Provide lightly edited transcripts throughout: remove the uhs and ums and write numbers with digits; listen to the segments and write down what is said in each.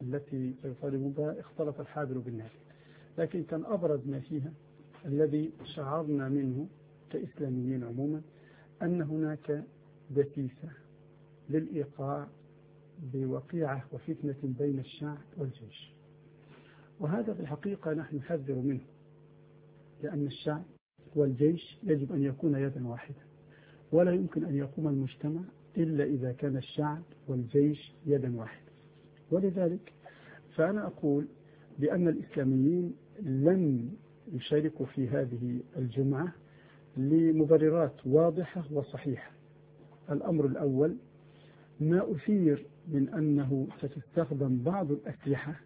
التي سيطالبون بها اختلط الحابر بالنابل، لكن كان أبرز ما فيها الذي شعرنا منه كإسلاميين عموما أن هناك دسيسة للإيقاع بوقيعة وفتنة بين الشعب والجيش، وهذا في الحقيقة نحن نحذر منه، لأن الشعب والجيش يجب أن يكون يدا واحدة، ولا يمكن أن يقوم المجتمع إلا إذا كان الشعب والجيش يدا واحدة. ولذلك فأنا أقول بأن الإسلاميين لن يشاركوا في هذه الجمعة لمبررات واضحة وصحيحة. الأمر الأول، ما أثير من أنه ستستخدم بعض الأسلحة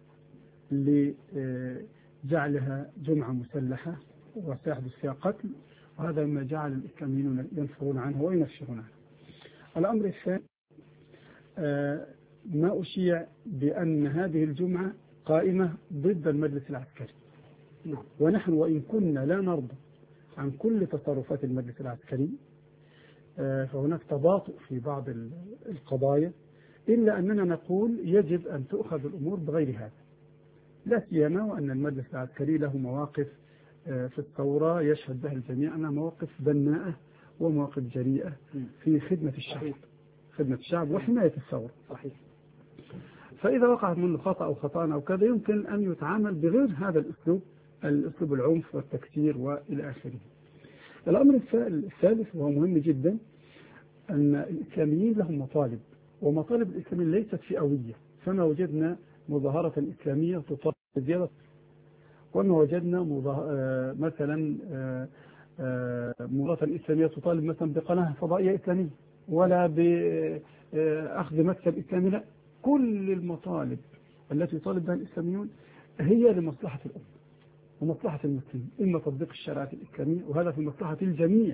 لجعلها جمعة مسلحة وسيحدث فيها قتل، وهذا ما جعل الإسلاميين ينفرون عنه وينفرون عنه. الأمر الثاني، ما أشيع بأن هذه الجمعة قائمة ضد المجلس العسكري، ونحن وإن كنا لا نرضى عن كل تصرفات المجلس العسكري، فهناك تباطؤ في بعض القضايا، إلا أننا نقول يجب أن تؤخذ الأمور بغير هذا، لا سيما وأن المجلس العسكري له مواقف في الثورة يشهد بها الجميع أنها مواقف بناءة ومواقف جريئة في خدمة الشعب وحماية الثورة. صحيح. فإذا وقعت منه خطأ أو خطأ أو كذا يمكن أن يتعامل بغير هذا الأسلوب العنف والتكسير وإلى آخره. الأمر الثالث وهو مهم جدا، أن الإسلاميين لهم مطالب، ومطالب الإسلاميين ليست فئوية، فما وجدنا مظاهرة إسلامية تطالب بزيادة، وما وجدنا مثلا مظاهرة إسلامية تطالب مثلا بقناة فضائية إسلامية ولا بأخذ مكتب إسلامي، لا، كل المطالب التي يطالب بها الإسلاميون هي لمصلحة الأمة ومصلحة المسلمين، إما تطبيق الشريعة الإسلامية وهذا في مصلحة الجميع،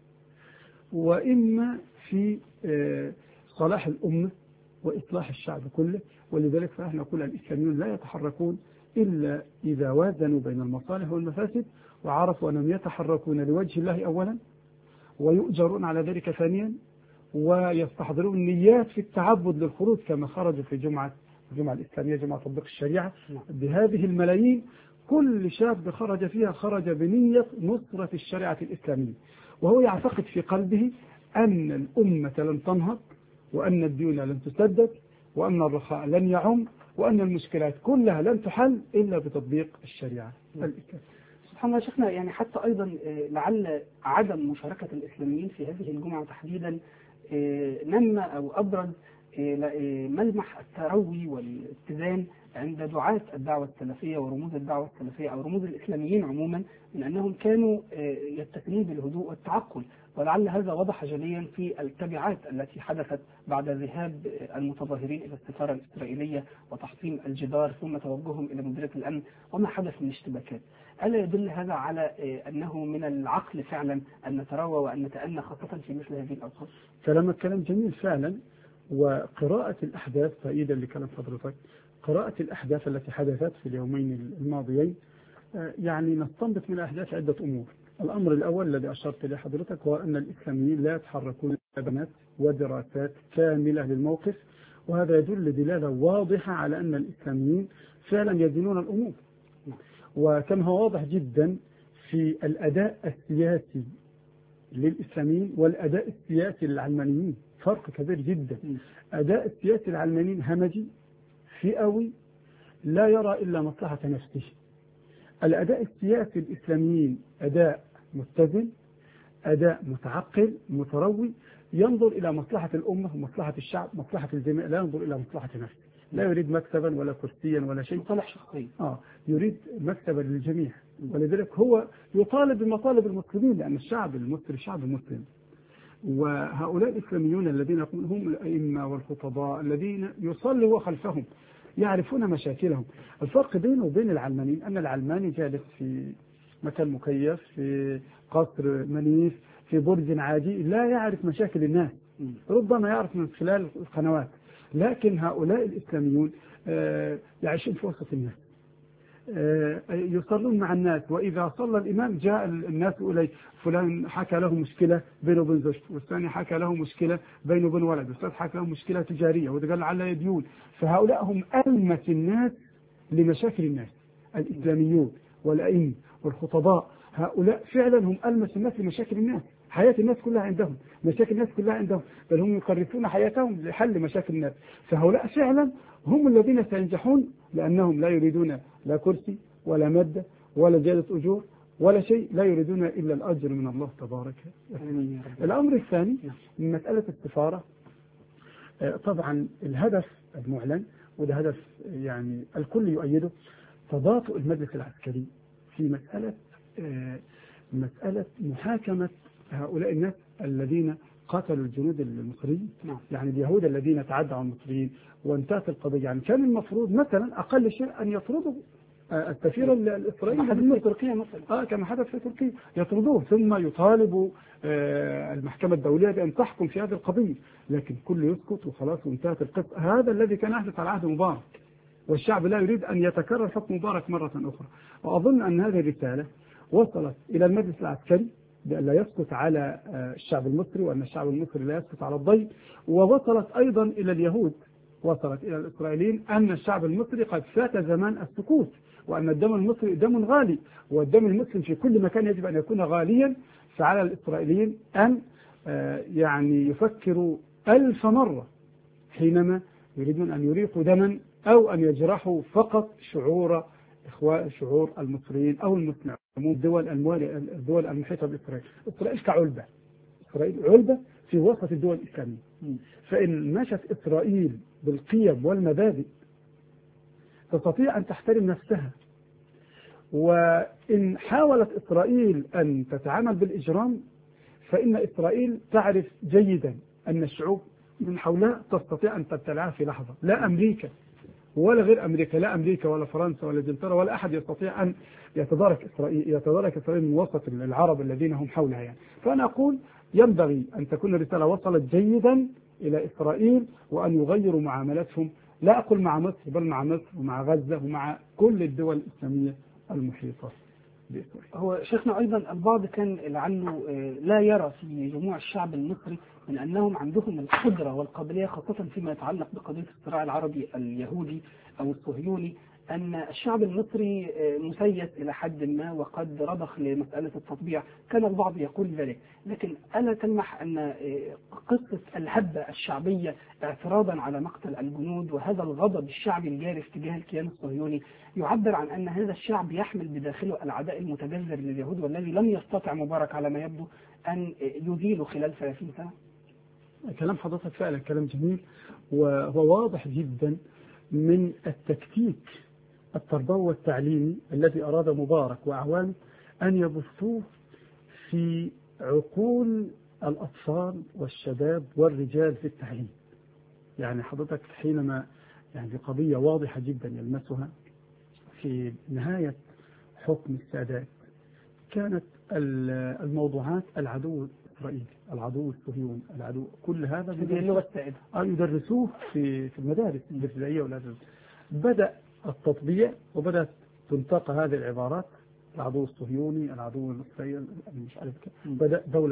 وإما في صلاح الأمة وإصلاح الشعب كله. ولذلك فنحن نقول الإسلاميون لا يتحركون إلا إذا وازنوا بين المصالح والمفاسد، وعرفوا أنهم يتحركون لوجه الله أولا، ويؤجرون على ذلك ثانيا، ويستحضرون نيات في التعبد للخروج كما خرجوا في الجمعة الإسلامية، جمعة تطبيق الشريعة بهذه الملايين. كل شاب خرج فيها خرج بنية نصرة الشريعة الإسلامية، وهو يعتقد في قلبه أن الأمة لن تنهض، وأن الديون لن تسدد، وأن الرخاء لن يعم، وأن المشكلات كلها لن تحل إلا بتطبيق الشريعة الإسلامية. سبحان الله شيخنا، يعني حتى أيضا لعل عدم مشاركة الإسلاميين في هذه الجمعة تحديدا نمى أو أبرز ملمح التروي والاتزان عند دعاة الدعوة السلفية ورموز الدعوة السلفية أو رموز الإسلاميين عموما، من أنهم كانوا يتسمون بالهدوء والتعقل، ولعل هذا وضح جليا في التبعات التي حدثت بعد ذهاب المتظاهرين إلى السفارة الإسرائيلية وتحطيم الجدار ثم توجههم إلى مديرية الأمن وما حدث من اشتباكات. ألا يدل هذا على أنه من العقل فعلا أن نتروى وأن نتأنى خاصة في مثل هذه الأوقات؟ كلام جميل فعلا. وقراءة الأحداث، تأييدا لكلام حضرتك، قراءة الأحداث التي حدثت في اليومين الماضيين، يعني نستنبط من الأحداث عدة أمور. الأمر الأول الذي أشرت إليه حضرتك هو أن الإسلاميين لا يتحركون ببيانات ودراسات كاملة للموقف، وهذا يدل دلالة واضحة على أن الإسلاميين فعلا يدينون الأمور. وكما هو واضح جدا في الأداء السياسي للإسلاميين والأداء السياسي للعلمانيين، فرق كبير جدا. أداء السياسي للعلمانيين همجي فئوي لا يرى إلا مصلحة نفسه. الأداء السياسي الإسلاميين أداء متزن، أداء متعقل متروي، ينظر إلى مصلحة الأمة ومصلحة الشعب، مصلحة الجميع، لا ينظر إلى مصلحة نفسه، لا يريد مكسبا ولا كرسيا ولا شيء، مصالح شخصية. يريد مكسبا للجميع. ولذلك هو يطالب بمطالب المسلمين، لأن الشعب المصري شعب مسلم. وهؤلاء الإسلاميون الذين هم الأئمة والخطباء الذين يصلي وخلفهم يعرفون مشاكلهم. الفرق بينه وبين العلمانيين أن العلماني جالس في مكان مكيف، في قصر منيف، في برج عاجي، لا يعرف مشاكل الناس، ربما يعرف من خلال القنوات. لكن هؤلاء الإسلاميون يعيشون في وسط الناس، يصلون مع الناس، وإذا صلى الإمام جاء الناس إليه، فلان حكى له مشكلة بينه وبين زوجته، والثاني حكى له مشكلة بينه وبين ولده، والثالث حكى له مشكلة تجارية، وده قال لعله يديون. فهؤلاء هم ألمس الناس لمشاكل الناس، الإسلاميون والأئمة والخطباء، هؤلاء فعلا هم ألمس الناس لمشاكل الناس، حياة الناس كلها عندهم، مشاكل الناس كلها عندهم، بل هم يكرسون حياتهم لحل مشاكل الناس. فهؤلاء فعلا هم الذين سينجحون، لأنهم لا يريدون لا كرسي ولا مادة ولا زيادة أجور ولا شيء، لا يريدون إلا الأجر من الله تبارك وتعالى. الأمر الثاني من مسألة السفارة، طبعا الهدف المعلن، وده هدف يعني الكل يؤيده، تباطؤ المجلس العسكري في مسألة محاكمة هؤلاء الناس الذين قاتلوا الجنود المصريين، يعني اليهود الذين تعدوا على المصريين وانتهت القضية. يعني كان المفروض مثلا أقل شيء أن يطردوا السفير الإسرائيلي في تركيا مثلا، كما حدث في تركيا، يطردوه ثم يطالبوا المحكمة الدولية بأن تحكم في هذه القضية، لكن كل يسكت وخلاص وانتهت القصة. هذا الذي كان يحدث على عهد مبارك، والشعب لا يريد أن يتكرر حكم مبارك مرة أخرى. وأظن أن هذه الرسالة وصلت إلى المجلس العسكري بأن لا يسكت على الشعب المصري، وأن الشعب المصري لا يسكت على الضيف، ووصلت أيضا إلى اليهود، وصلت إلى الإسرائيليين أن الشعب المصري قد فات زمان السكوت، وأن الدم المصري دم غالي، والدم المسلم في كل مكان يجب أن يكون غاليا. فعلى الإسرائيليين أن يعني يفكروا 1000 مرة حينما يريدون أن يريقوا دما أو أن يجرحوا فقط شعور المصريين أو المسلمين، الدول المحيطة بإسرائيل. إسرائيل كعلبة، إسرائيل علبة في وسط الدول الإسلامية، فإن مشت إسرائيل بالقيم والمبادئ تستطيع أن تحترم نفسها، وإن حاولت إسرائيل أن تتعامل بالإجرام فإن إسرائيل تعرف جيدا أن الشعوب من حولها تستطيع أن تبتلعها في لحظة. لا أمريكا ولا غير أمريكا، لا أمريكا ولا فرنسا ولا إنجلترا ولا أحد يستطيع أن يتدارك إسرائيل من وسط العرب الذين هم حولها. يعني فأنا أقول ينبغي أن تكون الرسالة وصلت جيدا إلى إسرائيل، وأن يغيروا معاملتهم، لا أقول مع مصر بل مع مصر ومع غزة ومع كل الدول الإسلامية المحيطة بإسرائيل. هو شيخنا أيضا البعض كان لعله لا يرى في جموع الشعب المصري من أنهم عندهم القدرة والقابلية، خاصة فيما يتعلق بقضية الصراع العربي اليهودي أو الصهيوني، أن الشعب المصري مسيس إلى حد ما وقد رضخ لمسألة التطبيع. كان البعض يقول ذلك، لكن ألا تلمح أن قصة الهبة الشعبية اعتراضا على مقتل الجنود وهذا الغضب الشعبي الجارف تجاه الكيان الصهيوني يعبر عن أن هذا الشعب يحمل بداخله العداء المتجذر لليهود، والذي لم يستطع مبارك على ما يبدو أن يزيله خلال 30 سنة؟ كلام حضرتك فعلا كلام جميل، وهو واضح جدا من التكتيك التربوي والتعليمي الذي أراد مبارك وأعوانه أن يبثوه في عقول الأطفال والشباب والرجال في التعليم. يعني حضرتك حينما يعني قضية واضحة جدا يلمسها في نهاية حكم السادات، كانت الموضوعات العدو الإسرائيلي، العدو الصهيوني، العدو، كل هذا اللغة السائدة يدرسوه في المدارس الابتدائية والأدب. بدأ التطبيع وبدأت تنطق هذه العبارات، العدو الصهيوني، العدو الإسرائيلي، مش عارف كده. بدأ دولة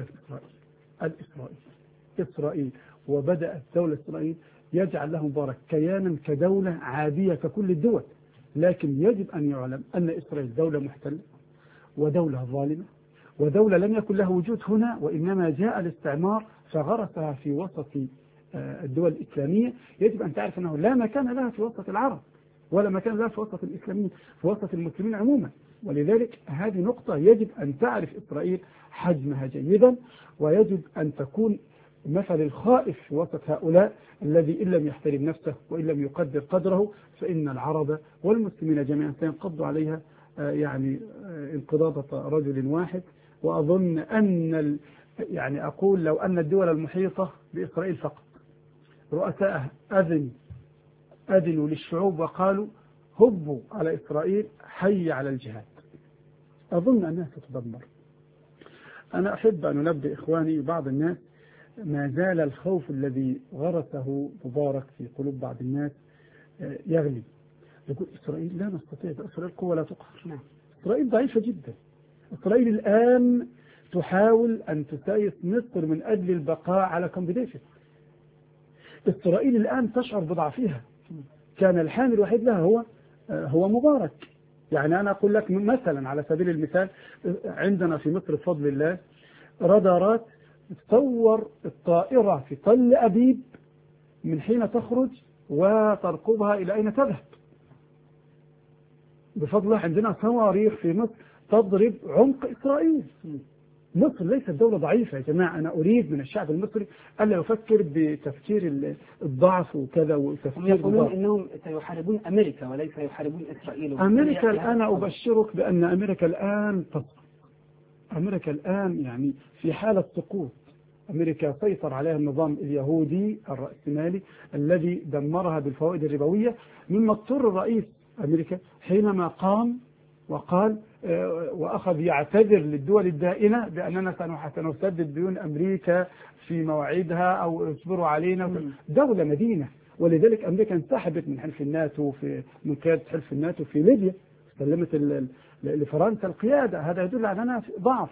إسرائيل، وبدأت دولة إسرائيل يجعل له مبارك كيانا كدولة عادية ككل الدول، لكن يجب أن يعلم أن إسرائيل دولة محتلة ودولة ظالمة، ودولة لم يكن لها وجود هنا، وإنما جاء الاستعمار فغرسها في وسط الدول الإسلامية. يجب أن تعرف أنه لا مكان لها في وسط العرب، ولا مكان لها في وسط الإسلاميين، في وسط المسلمين عموما. ولذلك هذه نقطة يجب أن تعرف إسرائيل حجمها جيدا، ويجب أن تكون مثل الخائف في وسط هؤلاء، الذي إن لم يحترم نفسه وإن لم يقدر قدره فإن العرب والمسلمين جميعا سينقضوا عليها يعني انقضاضة رجل واحد. وأظن أن يعني أقول لو أن الدول المحيطة بإسرائيل فقط رؤساءها أذنوا للشعوب وقالوا هبوا على إسرائيل، حي على الجهاد، أظن أنها ستدمر. أنا أحب أن أنبه إخواني بعض الناس، ما زال الخوف الذي غرسه مبارك في قلوب بعض الناس يغلي، يقول إسرائيل لا نستطيع، إسرائيل قوة لا تقهر. نعم. إسرائيل ضعيفة جدا. إسرائيل الآن تحاول أن تسايس مصر من أجل البقاء على كامب ديفيد. إسرائيل الآن تشعر بضعفها. كان الحامل الوحيد لها هو مبارك. يعني أنا أقول لك مثلا على سبيل المثال، عندنا في مصر بفضل الله رادارات تصور الطائرة في تل أبيب من حين تخرج وترقبها إلى أين تذهب. بفضل الله عندنا صواريخ في مصر تضرب عمق إسرائيل. مصر ليست دولة ضعيفة يا جماعة. أنا أريد من الشعب المصري ألا يفكر بتفكير الضعف وكذا وتفكير يقولون أنهم سيحاربون أمريكا وليس يحاربون إسرائيل. أمريكا الآن أبشرك بأن أمريكا الآن تسقط. أمريكا الآن يعني في حالة سقوط. أمريكا سيطر عليها النظام اليهودي الرأسمالي الذي دمرها بالفوائد الربوية، مما اضطر رئيس أمريكا حينما قام وقال وأخذ يعتذر للدول الدائنة بأننا سنسدد ديون أمريكا في مواعيدها أو اصبروا علينا. دولة مدينة. ولذلك أمريكا انسحبت من حلف الناتو من قيادة حلف الناتو في ليبيا، سلمت لفرنسا القيادة. هذا يدل على أنها ضعف.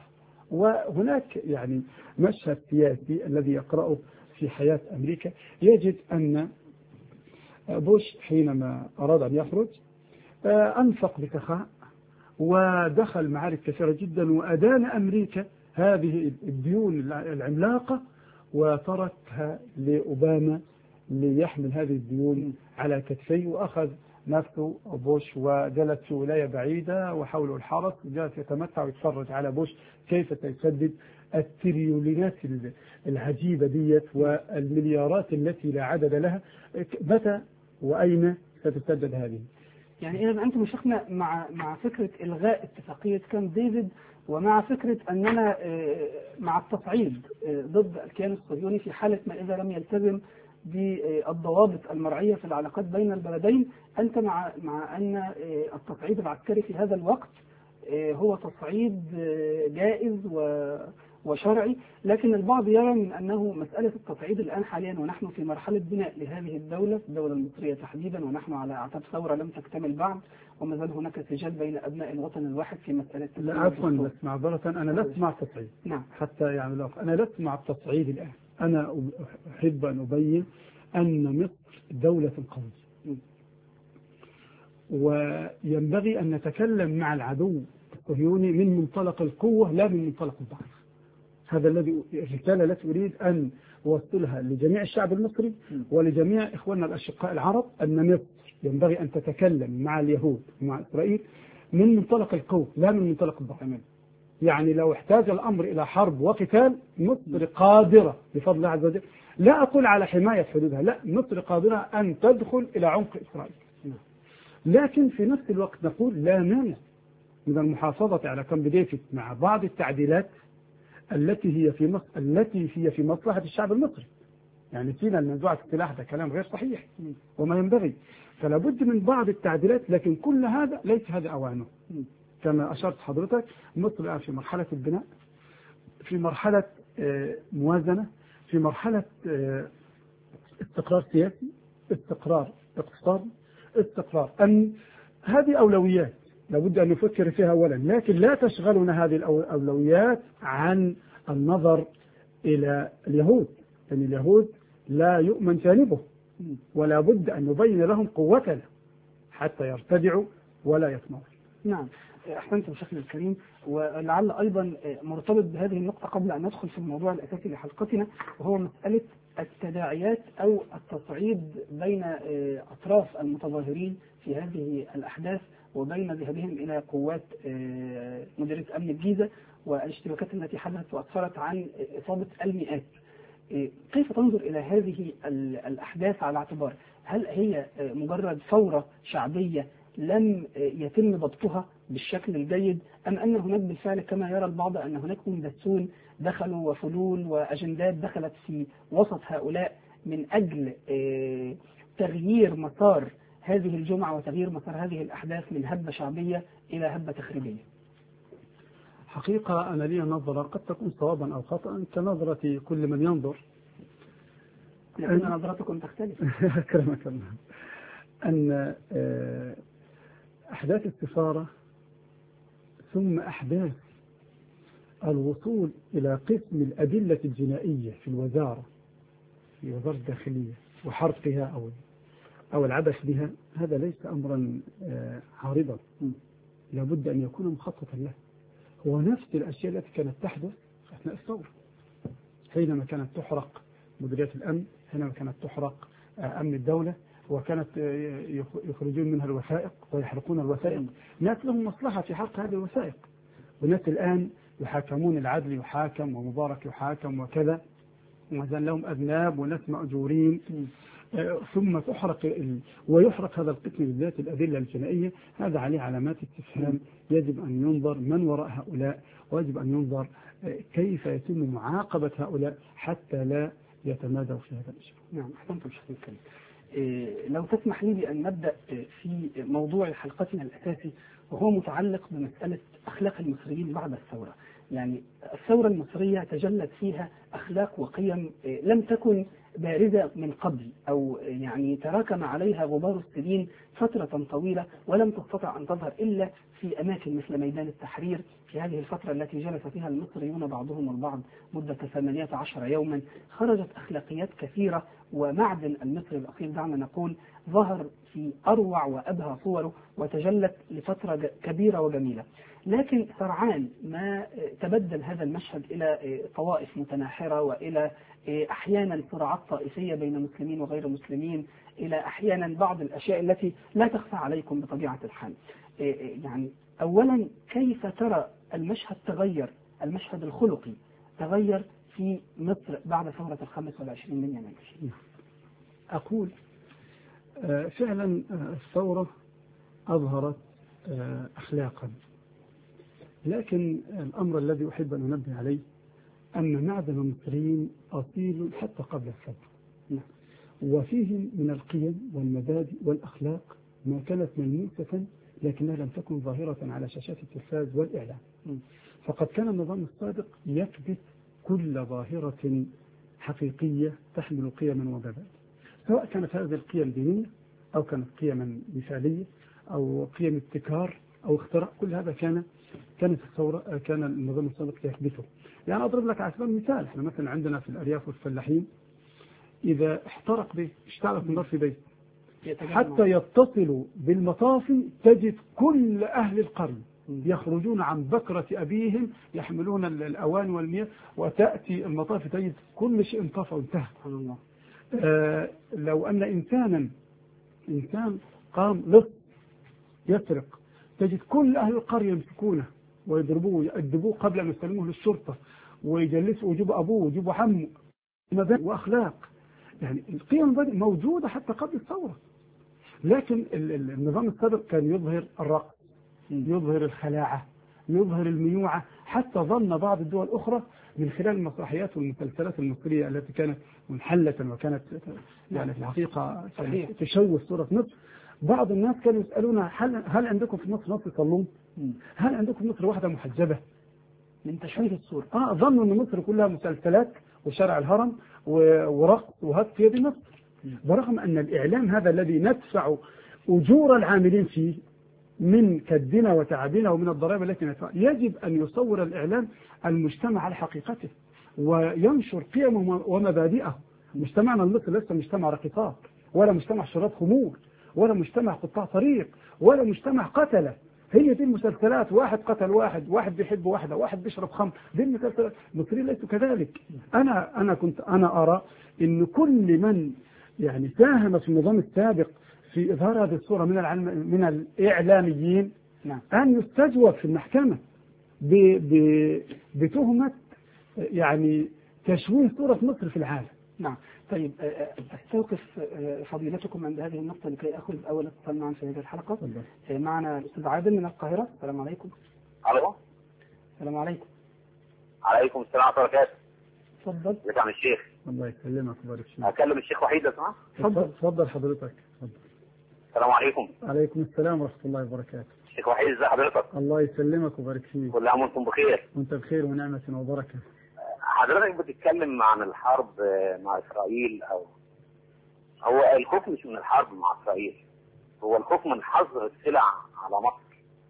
وهناك يعني مشهد سياسي الذي يقرأه في حياة أمريكا، يجد أن بوش حينما أراد أن يخرج أنفق بسخاء ودخل معارك كثيرة جدا وأدان أمريكا هذه الديون العملاقة وتركها لأوباما ليحمل هذه الديون على كتفيه، وأخذ نفسه بوش وجلس في ولاية بعيدة وحوله الحرس وجلس يتمتع ويتفرج على بوش كيف سيسدد التريليونات العجيبة ديت والمليارات التي لا عدد لها. متى وأين ستسدد هذه؟ يعني إذا أنتم شيخنا مع فكرة إلغاء اتفاقية كامب ديفيد ومع فكرة أننا مع التصعيد ضد الكيان الصهيوني في حالة ما إذا لم يلتزم بالضوابط المرعية في العلاقات بين البلدين. أنت مع أن التصعيد العسكري في هذا الوقت هو تصعيد جائز وشرعي، لكن البعض يرى من أنه مسألة التصعيد الآن حاليا ونحن في مرحلة بناء لهذه الدولة المصرية تحديدا، ونحن على أعتاب ثورة لم تكتمل بعد وما زال هناك سجال بين أبناء الوطن الواحد في مسألة. لا عفوا، بس معذرة أنا لست مع التصعيد. نعم. حتى يعني أنا لست مع التصعيد الآن. أنا أحب أن أبين أن مصر دولة قوية، وينبغي أن نتكلم مع العدو الصهيوني من منطلق القوة لا من منطلق الضعف. هذا الرسالة التي أريد أن أوصلها لجميع الشعب المصري ولجميع إخواننا الأشقاء العرب، أن مصر ينبغي أن تتكلم مع اليهود ومع إسرائيل من منطلق القوة لا من منطلق الضعف. يعني لو احتاج الأمر إلى حرب وقتال، مصر قادرة بفضل الله عز وجل، لا أقول على حماية حدودها، لا، مصر قادرة أن تدخل إلى عمق إسرائيل. لكن في نفس الوقت نقول لا مانع من المحافظة على كامب ديفيد مع بعض التعديلات التي هي في مصلحة الشعب المصري. يعني سينا المنزوعة السلاح ده كلام غير صحيح وما ينبغي، فلا بد من بعض التعديلات، لكن كل هذا ليس هذا أوانه. كما أشرت حضرتك، مصر الآن في مرحلة البناء، في مرحلة موازنة، في مرحلة استقرار سياسي، استقرار اقتصادي، استقرار أمني. هذه أولويات لابد أن نفكر فيها أولا، لكن لا تشغلنا هذه الأولويات عن النظر إلى اليهود، لأن يعني اليهود لا يؤمن جانبه، ولا بد أن نبين لهم قوتنا حتى يرتدعوا ولا يسمعوا. نعم، أحسنت بشكل الكريم. ولعل أيضا مرتبط بهذه النقطة قبل أن ندخل في الموضوع الأساسي لحلقتنا، وهو مسألة التداعيات أو التصعيد بين أطراف المتظاهرين في هذه الأحداث وبين ذهابهم إلى قوات مديرية أمن الجيزة والاشتباكات التي حدثت وأسفرت عن إصابة المئات. كيف تنظر إلى هذه الأحداث على اعتبار هل هي مجرد ثورة شعبية لم يتم ضبطها بالشكل الجيد، أم أن هناك بالفعل كما يرى البعض أن هناك مندسون دخلوا وفلول وأجندات دخلت في وسط هؤلاء من أجل تغيير مسار هذه الجمعة وتغيير مسار هذه الأحداث من هبة شعبية إلى هبة تخريبية؟ حقيقة أنا لي نظرة قد تكون صوابا أو خطأ كنظرة كل من ينظر، لكن نظرتكم تختلف. أكرمك الله. أن أحداث السفارة ثم أحداث الوصول إلى قسم الأدلة الجنائية في الوزارة، في وزارة الداخلية، وحرقها أو العبث بها، هذا ليس أمرا عارضا، لابد أن يكون مخططا له. هو نفس الأشياء التي كانت تحدث أثناء الثورة، حينما كانت تحرق مديريات الأمن، حينما كانت تحرق أمن الدولة، وكانت يخرجون منها الوثائق ويحرقون الوثائق. ناس لهم مصلحة في حرق هذه الوثائق، وناس الآن يحاكمون، العدل يحاكم ومبارك يحاكم وكذا، وزن لهم أذناب وناس مأجورين، ثم ويحرق هذا القسم بالذات الأدلة الجنائية. هذا عليه علامات استفهام، يجب أن ينظر من وراء هؤلاء، ويجب أن ينظر كيف يتم معاقبة هؤلاء حتى لا يتمادوا في هذا الأشياء. نعم، أحسنتم شيخ الكريم. لو تسمح لي بأن نبدأ في موضوع حلقتنا الأساسي، وهو متعلق بمسألة أخلاق المصريين بعد الثورة. يعني الثورة المصرية تجلت فيها أخلاق وقيم لم تكن بارزة من قبل، أو يعني تراكم عليها غبار السنين فترة طويلة، ولم تستطع أن تظهر إلا في أماكن مثل ميدان التحرير في هذه الفترة التي جلس فيها المصريون بعضهم البعض مدة 18 يوما. خرجت أخلاقيات كثيرة، ومعدن المصري الأصيل دعنا نقول ظهر في أروع وأبهى صوره، وتجلت لفترة كبيرة وجميلة. لكن سرعان ما تبدل هذا المشهد إلى طوائف متناحرة، وإلى أحيانا صراعات طائفية بين مسلمين وغير مسلمين، إلى أحيانا بعض الأشياء التي لا تخفى عليكم بطبيعة الحال. يعني أولا، كيف ترى المشهد تغير، المشهد الخلقي تغير في مصر بعد ثورة 25 من يناير؟ أقول فعلا الثورة أظهرت أخلاقا، لكن الأمر الذي أحب أن أنبه عليه أن معدن المصريين أصيل حتى قبل الثورة، وفيهم من القيم والمبادئ والأخلاق ما كانت ملموسة لكنها لم تكن ظاهرة على شاشات التلفاز والإعلام. فقد كان النظام السابق يكبت كل ظاهرة حقيقية تحمل قيما ومبادئ، سواء كانت هذه القيم دينية أو كانت قيما مثالية أو قيم ابتكار أو اختراع. كل هذا كانت الثورة، كان النظام السابق يكبته. يعني أضرب لك على سبيل المثال، احنا مثلا عندنا في الأرياف والفلاحين إذا اشتعلت النار في بيت حتى يتصلوا بالمطافي تجد كل أهل القرية يخرجون عن بكرة أبيهم يحملون الأواني والمياه، وتأتي المطافي تجد كل شيء انطفى وانتهى. لو أن إنسان قام لص يسرق تجد كل أهل القرية يمسكونه ويضربوه ويأدبوه قبل أن يسلموه للشرطة، ويجلسوا ويجيبوا أبوه ويجيبوا عمه. مبادئ وأخلاق، يعني القيم موجودة حتى قبل الثورة. لكن النظام السابق كان يظهر الرقص، يظهر الخلاعة، يظهر الميوعة، حتى ظن بعض الدول الأخرى من خلال المسرحيات والمسلسلات المصرية التي كانت منحلة وكانت يعني في الحقيقة تشوه صورة مصر. بعض الناس كانوا يسألون هل عندكم في مصر ناس يصلون؟ هل عندكم في مصر واحدة محجبة؟ من تشويه الصورة. ظنوا أن مصر كلها مسلسلات وشارع الهرم ورقص وهات في يد مصر، برغم أن الإعلام هذا الذي ندفع أجور العاملين فيه من كدنا وتعبنا ومن الضرائب التي ندفع، يجب أن يصور الإعلام المجتمع على حقيقته وينشر قيمه ومبادئه. مجتمعنا المصري ليس مجتمع رقصات، ولا مجتمع شراب خمور، ولا مجتمع قطاع طريق، ولا مجتمع قتله. هي دي المسلسلات، واحد قتل واحد بيحب واحد بيشرب خمر، دي المسلسلات. المصريين ليسوا كذلك. أنا أرى إن كل من يعني ساهم في النظام السابق في إظهار هذه الصورة من الإعلاميين أن يستجوب في المحكمة بتهمة يعني تشويه صورة مصر في العالم. نعم. طيب، أستوقف فضيلتكم عند هذه النقطة لكي أخذ أول اتصال معنا في هذه الحلقة. معنا الأستاذ عادل من القاهرة. السلام عليكم. ألو. السلام عليكم. عليكم السلام ورحمة الله وبركاته. تفضل. ازيك يا عم الشيخ؟ الله يسلمك ويبارك فيك. أكلم الشيخ وحيد لو سمحت؟ تفضل حضرتك. السلام عليكم. عليكم السلام ورحمة الله وبركاته. الشيخ وحيد ازي حضرتك؟ الله يسلمك ويبارك فيك. كل عام وانتم بخير. وانت بخير ونعمة وبركة. حضرتك بتتكلم عن الحرب مع إسرائيل، أو هو الخوف مش من الحرب مع إسرائيل، هو الخوف من حظر السلع على مصر.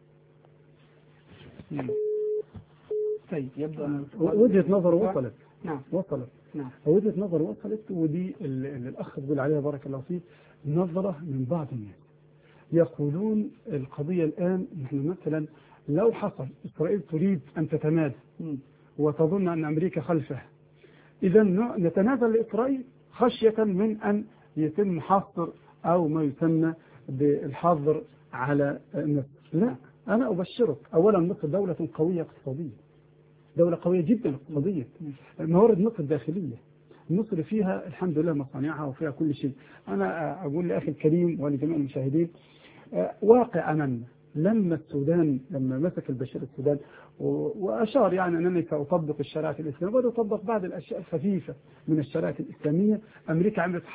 طيب يبدأ وجهة نظر وصلت. نعم وصلت. نعم وجهة نظر وصلت، ودي اللي الأخ بيقول عليها بارك الله فيه، نظرة من بعض الناس يقولون القضية الآن نحن مثلا لو حصل إسرائيل تريد أن تتمادى وتظن أن أمريكا خلفها، إذا نتنازل لإسرائيل خشية من أن يتم حصر أو ما يسمى بالحظر على مصر. لا، أنا أبشرك، أولا مصر دولة قوية اقتصاديا، دولة قوية جدا اقتصاديا، موارد مصر داخلية، مصر فيها الحمد لله مصانعها وفيها كل شيء. أنا أقول لأخي الكريم ولجميع المشاهدين واقع أمامنا. لما مسك البشير السودان وأشار يعني أنني سأطبق الشريعة الإسلامية، وبدأ أطبق بعض الأشياء الخفيفة من الشريعة الإسلامية، أمريكا عملت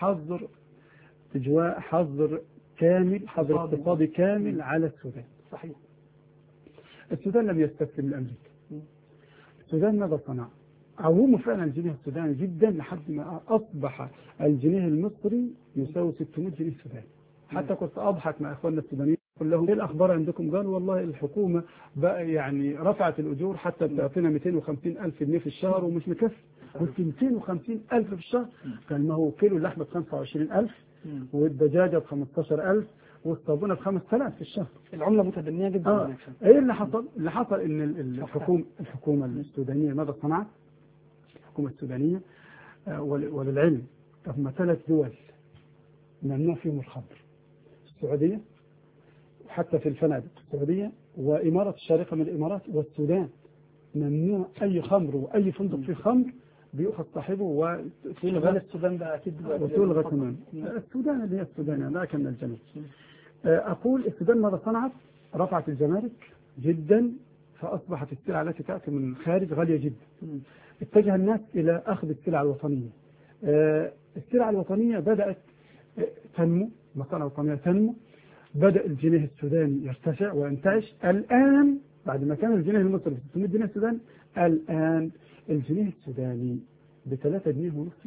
حظر كامل، حظر اقتصادي كامل على السودان. صحيح. السودان لم يستسلم لأمريكا. السودان ماذا صنع؟ عوموا فعلا الجنيه السوداني جدا لحد ما أصبح الجنيه المصري يساوي 600 جنيه سوداني. حتى كنت أضحك مع إخواننا السودانيين أقول لهم إيه الأخبار عندكم؟ قالوا والله الحكومة بقى يعني رفعت الأجور حتى بتعطينا 250,000 جنيه في الشهر ومش مكفي. قلت 250,000 في الشهر؟ قال ما هو كيلو اللحمة ب 25,000 والدجاجة ب 15,000 والصابونة ب 5,000 في الشهر. العملة متدنية جدا. إيه اللي حصل؟ اللي حصل إن الحكومة السودانية ماذا صنعت؟ الحكومة السودانية وللعلم هم 3 دول ممنوع فيهم الخمر: السعودية، وحتى في الفنادق السعودية وإمارة الشارقة من الإمارات والسودان، ممنوع أي خمر وأي فندق فيه خمر بيأخذ صاحبه وتلغى. السودان ده أكيد وتلغى تمام. السودان اللي هي السودان لكن من الجنوب. أقول السودان ماذا صنعت؟ رفعت الجمارك جدا، فأصبحت السلع التي تأتي من الخارج غالية جدا. اتجه الناس إلى أخذ السلع الوطنية. السلع الوطنية بدأت تنمو، المصانع الوطنية تنمو، بدأ الجنيه السوداني يرتفع وينتعش. الآن بعد ما كان الجنيه المصري ب 600 جنيه السوداني، الآن الجنيه السوداني ب3 جنيه ونص.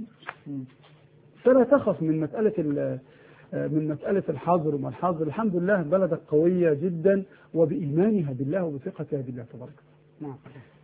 فلا تخف من مسألة الحظر وما الحظر. الحمد لله بلدك قوية جدا وبإيمانها بالله وبثقتها بالله تبارك. نعم.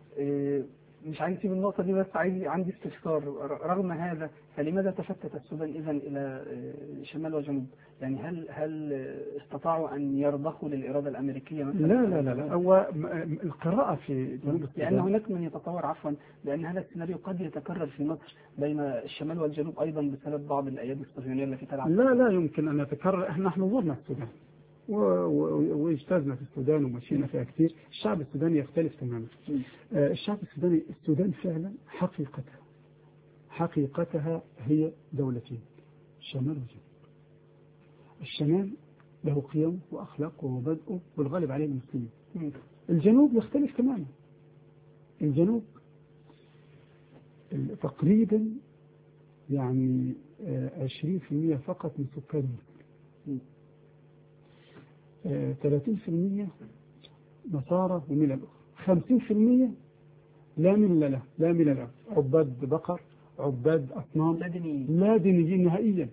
مش عايز اسيب النقطة دي، بس عندي استفسار. رغم هذا فلماذا تشتت السودان إذن إلى شمال وجنوب؟ يعني هل استطاعوا أن يرضخوا للإرادة الأمريكية مثلا؟ لا. هو القراءة في جنوب السودان، لأن هناك من يتطور بأن هذا السيناريو قد يتكرر في مصر بين الشمال والجنوب أيضا بسبب بعض الأيادي الصهيونية التي تلعب. لا يمكن أن يتكرر. نحن زرنا السودان واجتزنا في السودان ومشينا فيها كثير. الشعب السوداني يختلف تماما. الشعب السوداني، السودان فعلا حقيقتها هي دولتين: الشمال والجنوب. الشمال له قيم وأخلاق ومبادئه والغالب عليه المسلمين. الجنوب يختلف تماما. الجنوب تقريبا يعني 20% فقط من سكانه، 30% نصارى وملل أخرى، 50% لا ملل له، عباد بقر، عباد أصنام، لا دينيين نهائيا.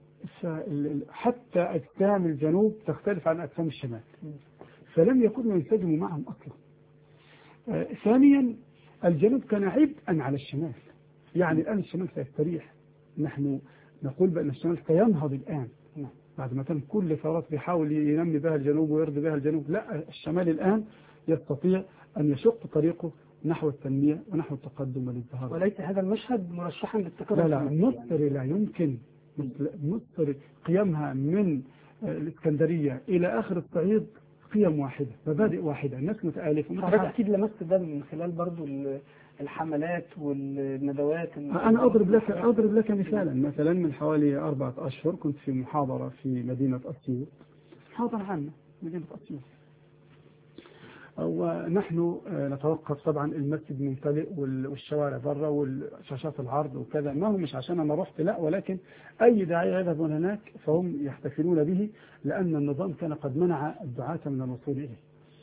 حتى أجسام الجنوب تختلف عن أجسام الشمال، فلم يكونوا ينسجموا معهم أصلا. ثانيا الجنوب كان عبئا على الشمال. يعني الآن الشمال سيستريح. نحن نقول بأن الشمال سينهض الآن بعد ما كان كل ثورات بيحاول ينمي بها الجنوب ويرضي بها الجنوب. لا، الشمال الآن يستطيع أن يشق طريقه نحو التنمية ونحو التقدم والازدهار. وليس هذا المشهد مرشحا للتكرر؟ لا مصر لا يمكن. مصر قيمها من الإسكندرية إلى آخر الصعيد قيم واحدة، مبادئ واحدة، الناس متآلفة. حضرتك أكيد لمست ده من خلال برضو الحملات والندوات. أنا أضرب لك مثلا من حوالي 4 أشهر كنت في محاضرة في مدينة أسيوط، محاضرة عامة مدينة أسيوط، ونحن نتوقف طبعا المسجد ممتلئ والشوارع برا والشاشات العرض وكذا. ما هو مش عشان أنا رحت، لا، ولكن أي داعية يذهبون هناك فهم يحتفلون به، لأن النظام كان قد منع الدعاة من الوصول إليه.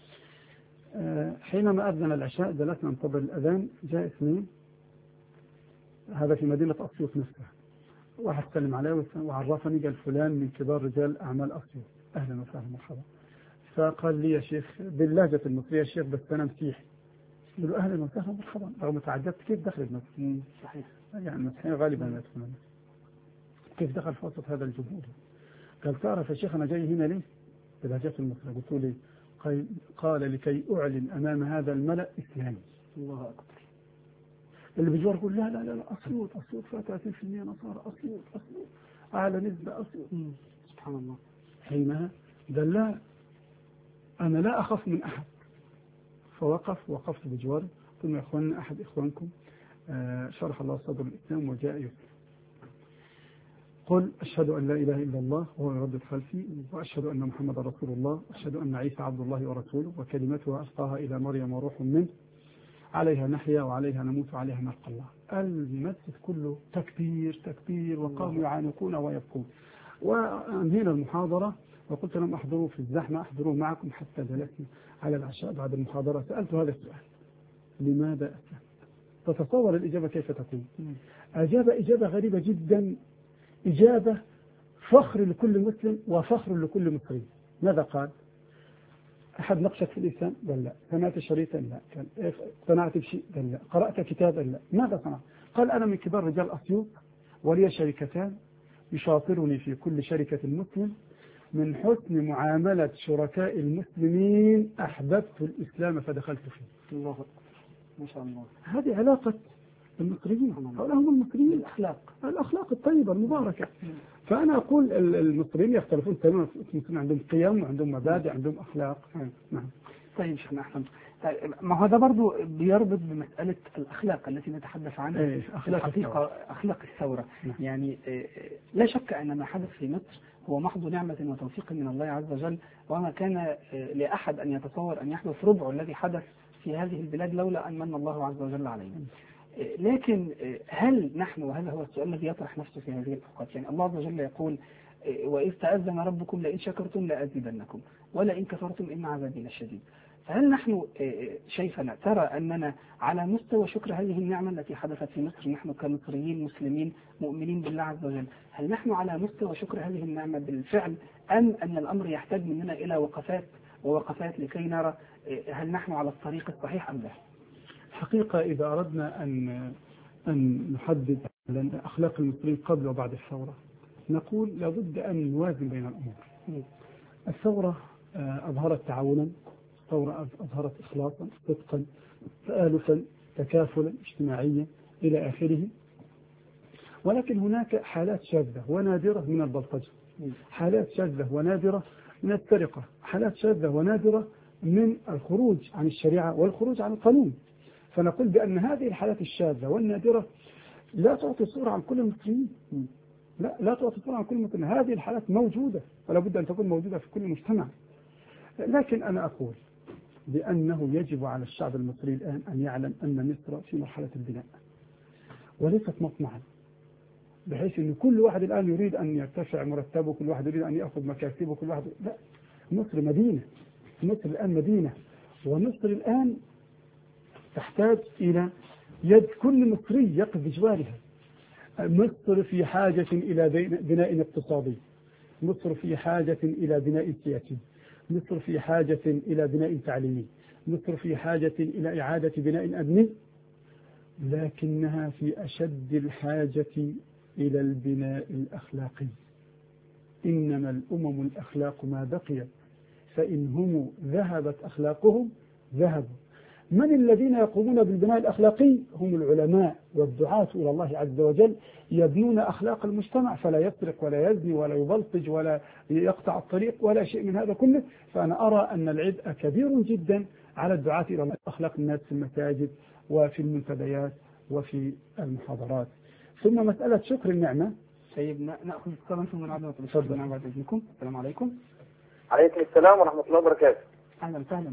حينما أذن العشاء جلسنا ننتظر الأذان، جاء اثنين، هذا في مدينة أسيوط نفسها، واحد سلم عليه وعرفني قال فلان من كبار رجال أعمال أسيوط. أهلا وسهلا مرحبا. فقال لي يا شيخ باللهجة المصرية يا شيخ بس أنا مسيحي. قلت له أهلا وسهلا مرحبا، رغم تعجبت كيف دخل المسيح. صحيح. يعني المسيحيين غالبا ما يدخلون، كيف دخل في وسط هذا الجمهور؟ قال تعرف يا شيخ أنا جاي هنا ليه؟ بلهجة المصرية. قلت له ليه؟ قال لكي أعلن أمام هذا الملأ إسلامي. الله أكبر. اللي بجوار يقول لا لا لا أسيوط فيها 30% نصارى، أسيوط أعلى نسبة أسيوط. سبحان الله. حينها قال لا أنا لا أخاف من أحد. وقفت بجواره ثم يا إخواننا أحد إخوانكم شرح الله صدر الإسلام وجاء يسلم، قل أشهد أن لا إله إلا الله وهو يردد خلفي، وأشهد أن محمد رسول الله، وأشهد أن عيسى عبد الله ورسوله وكلمته ألقاها إلى مريم وروح منه، عليها نحيا وعليها نموت وعليها نلقى الله. المسجد كله تكبير وقاموا يعانقون ويبكون. وأنهينا المحاضرة وقلت لهم أحضروا في الزحمة، أحضروا معكم حتى جلسنا على العشاء بعد المحاضرة. سألت هذا السؤال: لماذا أسلمت؟ تتصور الإجابة كيف تكون؟ أجاب إجابة غريبة جدا، إجابة فخر لكل مسلم وفخر لكل مصري. ماذا قال؟ أحد نقشك في الإسلام؟ قال لا. سمعت شريطا؟ لا. قال اقتنعت بشيء؟ قال لا. قرأت كتابا؟ لا. ماذا صنع؟ قال أنا من كبار رجال أسيوط ولي شركتان يشاطرني في كل شركة مسلم، من حسن معاملة شركاء المسلمين أحببت الإسلام فدخلت فيه. الله أكبر. ما شاء الله. هذه علاقة المصريين، هؤلاء هم المصريين، الأخلاق الطيبة المباركة. فأنا أقول المصريين يختلفون تماما، المصريين عندهم قيم وعندهم مبادئ، عندهم أخلاق. نعم. طيب شيخنا أحسن. ما هذا برضو بيربط بمسألة الأخلاق التي نتحدث عنها في الحقيقة، أخلاق الثورة. يعني لا شك أن ما حدث في مصر هو محض نعمة وتوفيق من الله عز وجل، وما كان لأحد أن يتصور أن يحدث ربع الذي حدث في هذه البلاد لولا أن من الله عز وجل علينا. لكن هل نحن، وهذا هو السؤال الذي يطرح نفسه في هذه الأوقات، يعني الله عز وجل يقول: وإذ تأذن ربكم لئن شكرتم لأزيدنكم ولئن كفرتم إن عذابي لشديد. فهل نحن شايفنا ترى أننا على مستوى شكر هذه النعمة التي حدثت في مصر، نحن كمصريين مسلمين مؤمنين بالله عز وجل، هل نحن على مستوى شكر هذه النعمة بالفعل، أم أن الأمر يحتاج مننا إلى وقفات لكي نرى هل نحن على الطريق الصحيح أم لا؟ حقيقة إذا أردنا أن نحدد أخلاق المصريين قبل وبعد الثورة، نقول لابد أن نوازن بين الأمور. الثورة أظهرت تعاونا، الثورة أظهرت إخلاصا، صدقا، تآلفا، تكافلا اجتماعيا إلى آخره. ولكن هناك حالات شاذة ونادرة من البلطجة، حالات شاذة ونادرة من السرقة، حالات شاذة ونادرة من الخروج عن الشريعة والخروج عن القانون. فنقول بأن هذه الحالات الشاذة والنادرة لا تعطي صورة عن كل المصريين، لا تعطي صورة عن كل المصريين. هذه الحالات موجودة ولا بد أن تكون موجودة في كل مجتمع. لكن أنا أقول بأنه يجب على الشعب المصري الآن أن يعلم أن مصر في مرحلة البناء وليست مطمعا، بحيث أن كل واحد الآن يريد أن يرتفع مرتبه، كل واحد يريد أن يأخذ مكاسبه، كل واحد لا. مصر مدينة، مصر الآن مدينة، ومصر الآن تحتاج إلى يد كل مصري يقف بجوارها. مصر في حاجة إلى بناء اقتصادي، مصر في حاجة إلى بناء سياسي، مصر في حاجة إلى بناء تعليمي، مصر في حاجة إلى إعادة بناء أمني، لكنها في أشد الحاجة إلى البناء الأخلاقي. إنما الأمم الأخلاق ما بقيت، فإن هم ذهبت أخلاقهم ذهبوا. من الذين يقومون بالبناء الأخلاقي؟ هم العلماء والدعاة إلى الله عز وجل، يبنون أخلاق المجتمع، فلا يسرق ولا يزني ولا يبلطج ولا يقطع الطريق ولا شيء من هذا كله. فأنا أرى أن العبء كبير جدا على الدعاة إلى أخلاق الناس في المساجد وفي المنتديات وفي المحاضرات. ثم مسألة شكر النعمة. طيب نأخذ اتصالا ثم نعود بالشكر بعد إذنكم. السلام عليكم. عليكم السلام ورحمة الله وبركاته. أهلا وسهلا.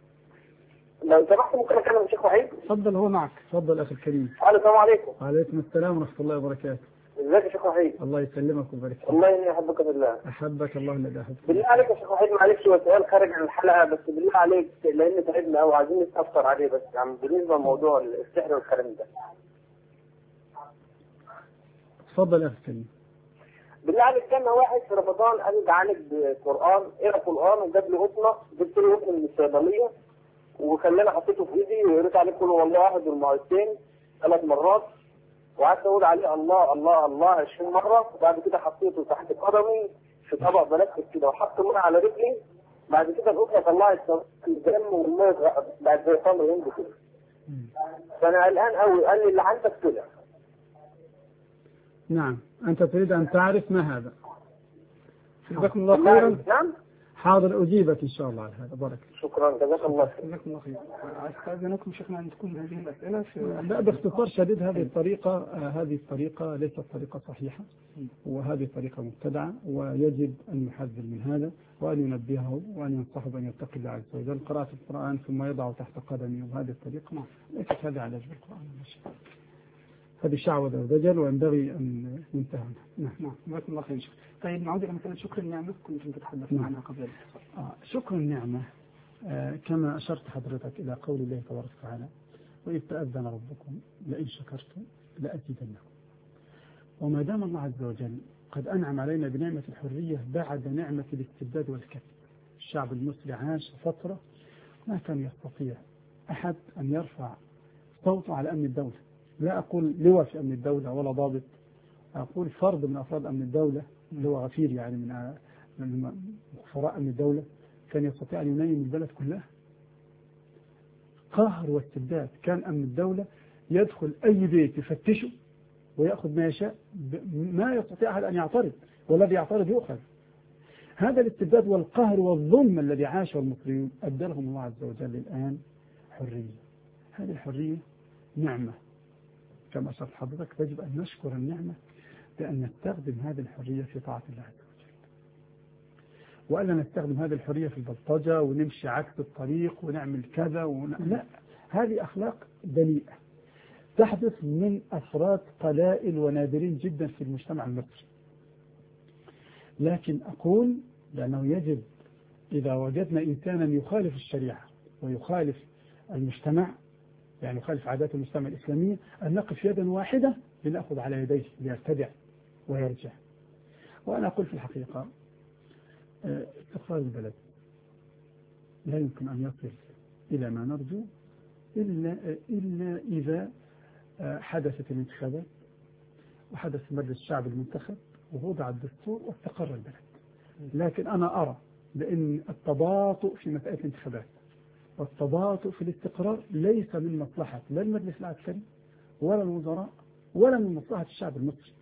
لو سمحت ممكن أكلم الشيخ وحيد؟ تفضل، هو معك. تفضل أخي الكريم. السلام عليكم. وعليكم السلام ورحمة الله وبركاته. ازيك يا شيخ وحيد؟ الله يسلمك ويبارك فيك. والله إني أحبك بالله. أحبك الله الذي أحبك. بالله عليك يا شيخ وحيد، معلش هو سؤال خارج عن الحلقة، بس بالله عليك لأن تعبنا أو عايزين نستفسر عليه، بس يعني بالنسبة لموضوع السحر والكلام ده. تفضل أخي الكريم. بالله عليك كان واحد في رمضان قال جعانك بقرآن، اقرا قرآن، وجاب لي قطنة، جبت لي قطن من الصيدلية وخلاني حطيته في ايدي وقريت عليه كل والله واحد والمعوذتين 3 مرات، وقعدت اقول عليه الله الله الله 20 مرة، وبعد كده حطيته تحت قدمي في طبق بلاستيك كده وحط ميه على رجلي، بعد كده القطنة طلعت الدم والميه بعد زي خمر هند كده. فانا قلقان قوي، قال لي اللي عندك طلع. نعم، أنت تريد أن تعرف ما هذا. جزاكم الله خيرا. نعم. حاضر، أجيبك إن شاء الله على هذا. بارك. شكرا، جزاك الله خير. جزاكم الله خير. أستاذنكم شيخنا أن تكون هذه الأسئلة لا، باختصار شديد هذه الطريقة ليست طريقة صحيحة، وهذه طريقة مبتدعة، ويجب أن نحذر من هذا وأن ينبهه وأن ينصحه بأن يتقي الله عز وجل. قراءة القرآن ثم يضعه تحت قدمه، وهذه الطريقة ليست هذا علاج بالقرآن، هذه شعوذة ودجل، وينبغي أن ينتهى عنها. نعم، جزاكم الله خير. طيب نعود إلى مسألة شكر النعمة كنتم تتحدثون عنها قبل الاتصال. شكر النعمة كما أشرت حضرتك إلى قول الله تبارك وتعالى: وإذ تأذن ربكم لئن شكرتم لأزيدنكم. وما دام الله عز وجل قد أنعم علينا بنعمة الحرية بعد نعمة الاستبداد والكبت، الشعب المصري عاش فترة ما كان يستطيع أحد أن يرفع صوته على أمن الدولة. لا أقول لواء في أمن الدولة ولا ضابط، أقول فرد من أفراد أمن الدولة اللي هو غفير يعني من خفراء أمن الدولة كان يستطيع أن ينيم البلد كلها. قهر واستبداد. كان أمن الدولة يدخل أي بيت يفتشه ويأخذ ما يشاء، ما يستطيع أحد أن يعترض، والذي يعترض يؤخذ. هذا الاستبداد والقهر والظلم الذي عاشه المصريون أبدلهم الله عز وجل الآن حرية. هذه الحرية نعمة كما أشرت حضرتك، يجب أن نشكر النعمة بأن نستخدم هذه الحرية في طاعة الله عز وجل، وألا نستخدم هذه الحرية في البلطجة ونمشي عكس الطريق ونعمل كذا لا، هذه أخلاق دنيئة تحدث من أفراد قلائل ونادرين جدا في المجتمع المصري. لكن أقول لأنه يجب إذا وجدنا إنسانا يخالف الشريعة ويخالف المجتمع، يعني يخالف عادات المجتمع الإسلامية، أن نقف يدا واحدة لنأخذ على يديه ليرتدع ويرجع. وأنا أقول في الحقيقة استقرار البلد لا يمكن أن يصل إلى ما نرجو إلا إذا حدثت الانتخابات وحدث مجلس الشعب المنتخب ووضع الدستور واستقر البلد. لكن أنا أرى بأن التباطؤ في مسألة الانتخابات والتباطؤ في الاستقرار ليس من مصلحة لا المجلس العسكري ولا الوزراء ولا من مصلحة الشعب المصري.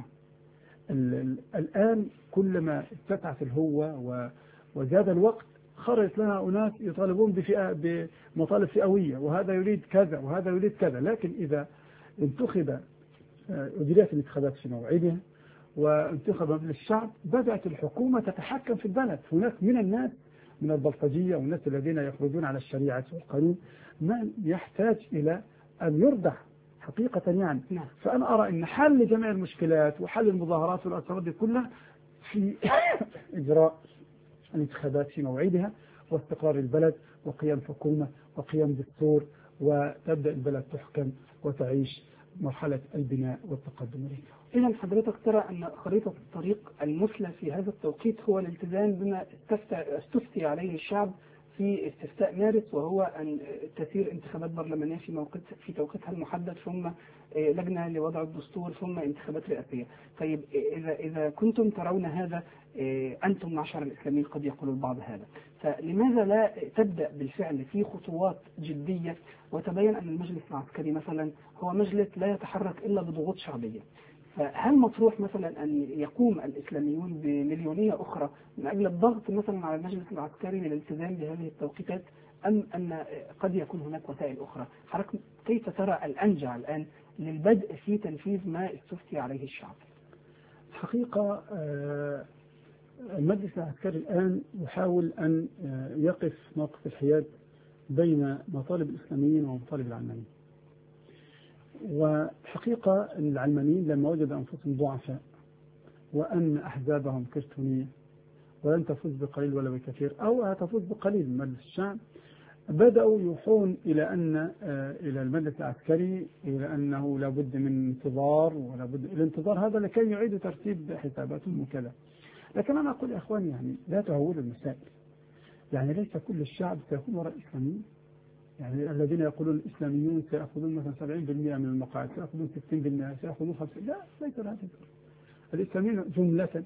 الآن كلما اتسعت الهوة وزاد الوقت خرجت لنا أناس يطالبون بمطالب فئوية، وهذا يريد كذا وهذا يريد كذا. لكن إذا انتخب أجريت الانتخابات في موعدها وانتخب مجلس الشعب بدأت الحكومة تتحكم في البلد. هناك من الناس من البلطجية والناس الذين يخرجون على الشريعة والقانون من يحتاج إلى أن يردع حقيقة يعني. فأنا أرى أن حل جميع المشكلات وحل المظاهرات والأسرار دي كلها في إجراء الانتخابات في موعدها واستقرار البلد وقيام حكومة وقيام دستور، وتبدأ البلد تحكم وتعيش مرحلة البناء والتقدم. إذا حضرتك ترى أن خريطة الطريق المثلى في هذا التوقيت هو الالتزام بما استفتي عليه الشعب في استفتاء مارس، وهو أن تسير انتخابات برلمانية في توقيتها المحدد، ثم لجنة لوضع الدستور، ثم انتخابات رئاسية. طيب إذا كنتم ترون هذا أنتم معشر الإسلاميين قد يقول البعض هذا، فلماذا لا تبدأ بالفعل في خطوات جدية وتبين أن المجلس العسكري مثلا هو مجلس لا يتحرك إلا بضغوط شعبية؟ فهل مطروح مثلا أن يقوم الإسلاميون بمليونية أخرى من أجل الضغط مثلا على المجلس العسكري للالتزام بهذه التوقيتات، أم أن قد يكون هناك وسائل أخرى؟ حضرتك كيف ترى الأنجع الآن للبدء في تنفيذ ما استفتي عليه الشعب؟ حقيقة المجلس العسكري الآن يحاول أن يقف موقف الحياد بين مطالب الإسلاميين ومطالب العلمانيين. وحقيقة العلمانيين لما وجدوا أنفسهم ضعفاء وأن أحزابهم كرتونية ولن تفوز بقليل ولا بكثير، أو هتفوز بقليل من مجلس الشعب، بدأوا يوحون إلى المجلس العسكري إلى أنه لابد من انتظار، ولابد الانتظار هذا لكي يعيد ترتيب حساباتهم وكذا. لكن أنا أقول يا إخواني يعني لا تهولوا المسائل، يعني ليس كل الشعب سيكون وراء الإسلاميين. يعني الذين يقولون الإسلاميون سيأخذون مثلا 70% من المقاعد، سيأخذون 60%، سيأخذون 50%، لا ليس هذا. الإسلاميين جملة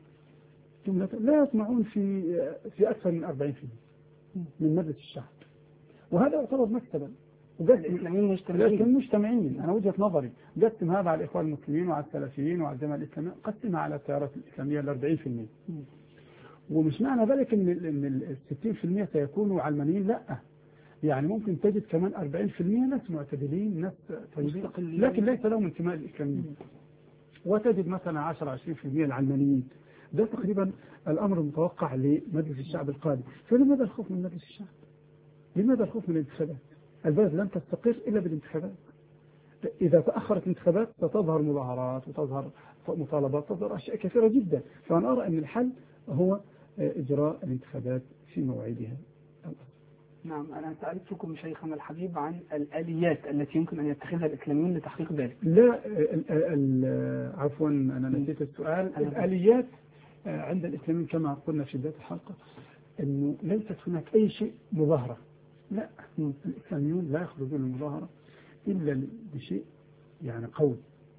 لا يطمعون في أكثر من 40% من مجلس الشعب، وهذا يعتبر مكسبا. الإسلاميين مجتمعين. أنا وجهة نظري قسم هذا على الإخوان المسلمين وعلى السلفيين وعلى الجماعة الإسلامية، قسمها على التيارات الإسلامية ال 40%. ومش معنى ذلك إن 60% سيكونوا علمانيين، لا، يعني ممكن تجد كمان 40% ناس معتدلين، ناس طيبين، لكن ليس لهم انتماء للإسلاميين. وتجد مثلا 10-20% العلمانيين. ده تقريبا الأمر المتوقع لمجلس الشعب القادم. فلماذا الخوف من مجلس الشعب؟ لماذا الخوف من الانتخابات؟ البلد لن تستقر إلا بالانتخابات. إذا تأخرت الانتخابات ستظهر مظاهرات وتظهر مطالبات، تظهر أشياء كثيرة جدا. فأنا أرى أن الحل هو إجراء الانتخابات في موعدها. نعم، أنا سألتكم شيخنا الحبيب عن الآليات التي يمكن أن يتخذها الإسلاميون لتحقيق ذلك. لا، عفوا أنا نسيت السؤال. الآليات عند الإسلاميين كما قلنا في بداية الحلقة أنه ليست هناك أي شيء مظاهرة، لا، الإسلاميون لا يخرجون المظاهرة إلا بشيء يعني قوي.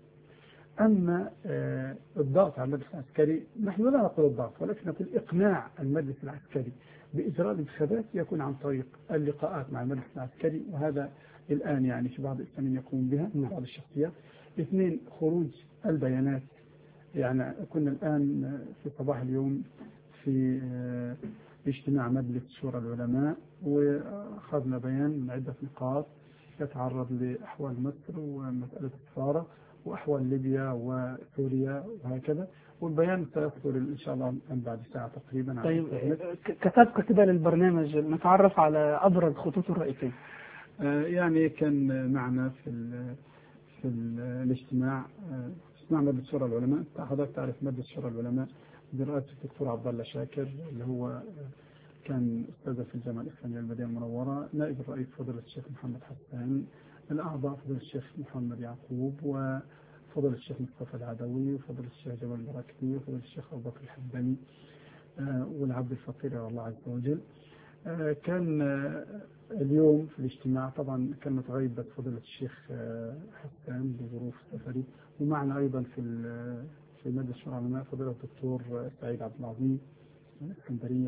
أما الضغط على المجلس العسكري، نحن لا نقول الضغط، ولكن نقول إقناع المجلس العسكري بإجراء الانتخابات يكون عن طريق اللقاءات مع المجلس العسكري، وهذا الآن يعني في بعض الإسلاميين يقومون بها بعض الشخصيات. 2 خروج البيانات. يعني كنا الآن في صباح اليوم في اجتماع مجلس شورى العلماء، وأخذنا بيان من عدة نقاط يتعرض لأحوال مصر ومسألة السفارة وأحوال ليبيا وسوريا وهكذا، والبيان سيصدر إن شاء الله بعد ساعة تقريبا. طيب، كتابك كده للبرنامج نتعرف على أبرز خطوط الرئيسية. يعني كان معنا في الاجتماع مجلس شورى العلماء. حضرتك تعرف مجلس شورى العلماء برئاسة الدكتور عبد الله شاكر، اللي هو كان أستاذ في الجامعة الإسلامية المدينة المنورة، نائب الرئيس فضيلة الشيخ محمد حسان، الأعضاء فضيلة الشيخ محمد يعقوب، وفضيلة الشيخ مصطفى العدوي، وفضيلة الشيخ جمال البراكتي، وفضيلة الشيخ أبو بكر الحمداني، والعبد الفقير إلى الله عز وجل. كان اليوم في الاجتماع طبعا كان متغيب فضيلة الشيخ حسان بظروف سفري، ومعنا أيضا في مجلس شورى العلماء فضيلة الدكتور سعيد عبد العظيم من الإسكندرية.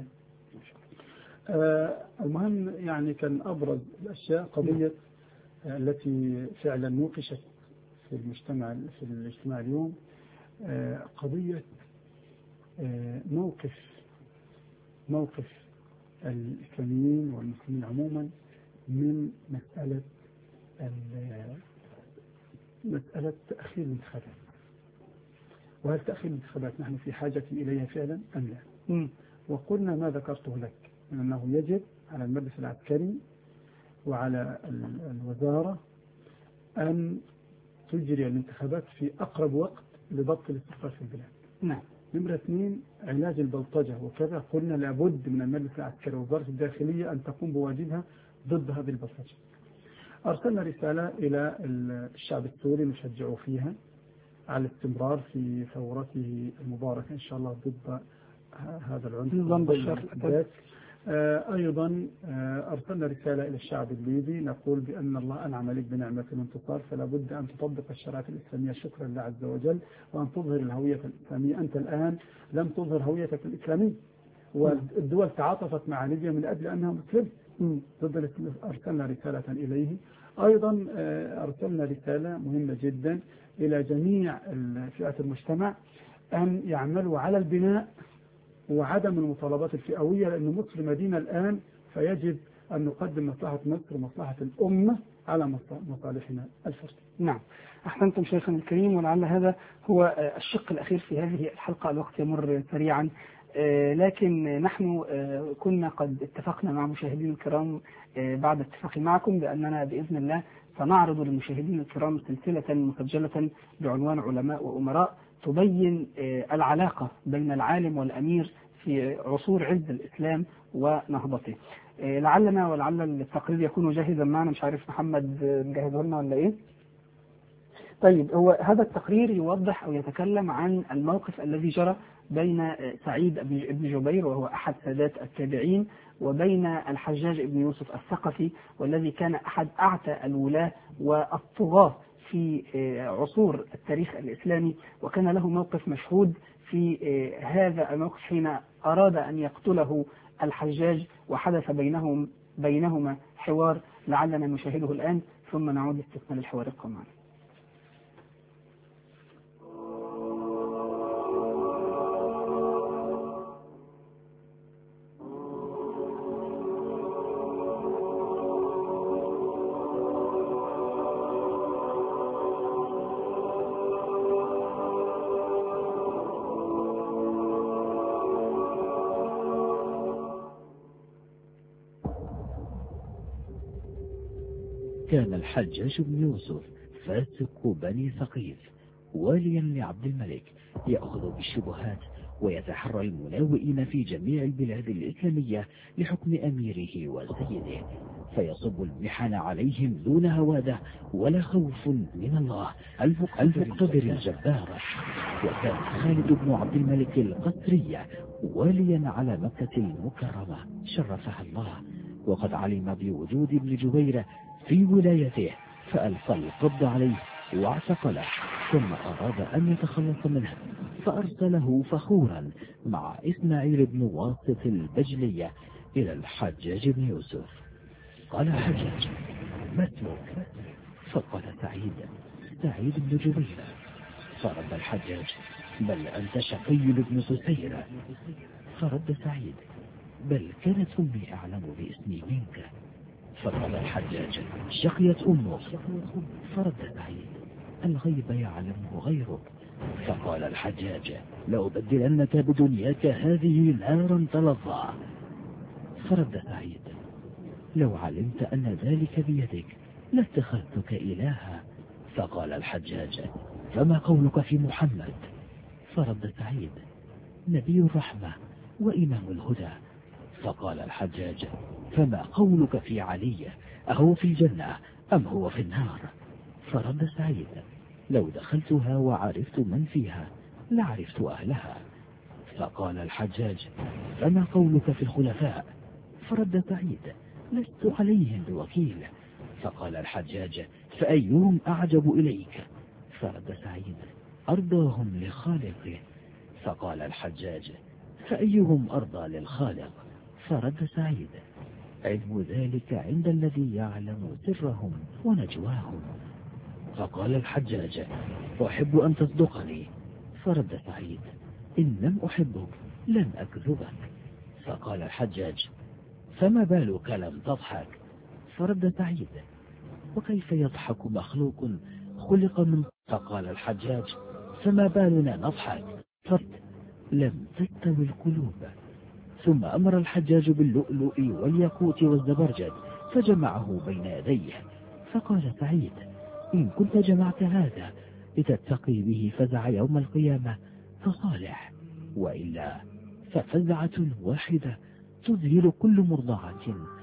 المهم يعني كان أبرز الأشياء قضية التي فعلا نوقشت في الاجتماع اليوم، قضية موقف الإسلاميين والمسلمين عموما من مسألة تأخير الانتخابات. وهل تأخير الانتخابات نحن في حاجة إليها فعلا أم لا؟ وقلنا ما ذكرته لك من أنه يجب على المجلس العسكري وعلى الوزارة أن تجري الانتخابات في أقرب وقت لضبط الاستقرار في البلاد. نعم. نمرة 2 علاج البلطجة، وكذا قلنا لابد من المجلس العسكري ووزارة الداخلية أن تقوم بواجبها ضد هذه البلطجة. أرسلنا رسالة إلى الشعب السوري نشجعه فيها على الاستمرار في ثورته المباركة إن شاء الله ضد هذا العنف. أيضا أرسلنا رسالة إلى الشعب الليبي نقول بأن الله أنعم عليك بنعمة الانتصار، فلا بد أن تطبق الشرائع الإسلامية شكرا لله عز وجل، وأن تظهر الهوية الإسلامية. أنت الآن لم تظهر هويتك الإسلامية، والدول تعاطفت مع ليبيا من أجل أنها مسلمة. أرسلنا رسالة إليه. أيضا أرسلنا رسالة مهمة جدا إلى جميع فئات المجتمع أن يعملوا على البناء وعدم المطالبات الفئوية، لأن مصر مدينة الآن، فيجب أن نقدم مصلحة مصر ومصلحة الأمة على مصالحنا الفردية. نعم، أحسنتم شيخنا الكريم، ولعل هذا هو الشق الأخير في هذه الحلقة. الوقت يمر سريعا، لكن نحن كنا قد اتفقنا مع مشاهدين الكرام بعد اتفاقي معكم بأننا بإذن الله سنعرض للمشاهدين الكرام سلسلة مسجلة بعنوان علماء وأمراء تبين العلاقة بين العالم والأمير في عصور عز الإسلام ونهضته. لعلنا ولعل التقرير يكون جاهزا معنا، مش عارف محمد مجهزه لنا ولا ايه. طيب، هو هذا التقرير يوضح أو يتكلم عن الموقف الذي جرى بين سعيد بن جبير وهو أحد سادات التابعين وبين الحجاج بن يوسف الثقفي، والذي كان أحد أعتى الولاة والطغاة في عصور التاريخ الإسلامي، وكان له موقف مشهود في هذا الموقف حين أراد أن يقتله الحجاج، وحدث بينهما حوار لعلنا نشاهده الآن ثم نعود لاستكمال الحوار. ابقوا معنا. كان الحجاج بن يوسف فاسق بني ثقيف واليا لعبد الملك، يأخذ بالشبهات ويتحرى المناوئين في جميع البلاد الإسلامية لحكم أميره وسيده، فيصب المحن عليهم دون هواده ولا خوف من الله المقتدر الجبار. وكان خالد بن عبد الملك القسري واليا على مكة المكرمة شرفها الله، وقد علم بوجود ابن جبير في ولايته، فألقى القبض عليه واعتقله، ثم أراد أن يتخلص منه فأرسله فخورا مع إسماعيل بن واسط البجلية إلى الحجاج بن يوسف. قال الحجاج: ما اسمك؟ فقال: سعيد بن جبير. فرد الحجاج: بل أنت شقي بن سسير. فرد سعيد: بل كانت أمي أعلم باسمي منك. فقال الحجاج: شقيت أمك. فرد سعيد: الغيب يعلمه غيرك. فقال الحجاج: لأبدلنك بدنياك هذه نارا تلظى. فرد سعيد: لو علمت أن ذلك بيدك لاتخذتك إلها. فقال الحجاج: فما قولك في محمد؟ فرد سعيد: نبي الرحمة وإمام الهدى. فقال الحجاج: فما قولك في علي؟ أهو في الجنة أم هو في النار؟ فرد سعيد: لو دخلتها وعرفت من فيها لعرفت أهلها. فقال الحجاج: فما قولك في الخلفاء؟ فرد سعيد: لست عليهم بوكيل. فقال الحجاج: فأيهم أعجب إليك؟ فرد سعيد: أرضاهم لخالقه. فقال الحجاج: فأيهم أرضى للخالق؟ فرد سعيد: علم ذلك عند الذي يعلم سرهم ونجواهم. فقال الحجاج: أحب أن تصدقني. فرد سعيد: إن لم أحبك لن أكذبك. فقال الحجاج: فما بالك لم تضحك؟ فرد سعيد: وكيف يضحك مخلوق خلق من؟ فقال الحجاج: فما بالنا نضحك؟ فرد: لم تستوي القلوب. ثم أمر الحجاج باللؤلؤ والياقوت والزبرجد فجمعه بين يديه. فقال سعيد: إن كنت جمعت هذا لتتقي به فزع يوم القيامة فصالح، وإلا ففزعة واحدة تذهل كل مرضعة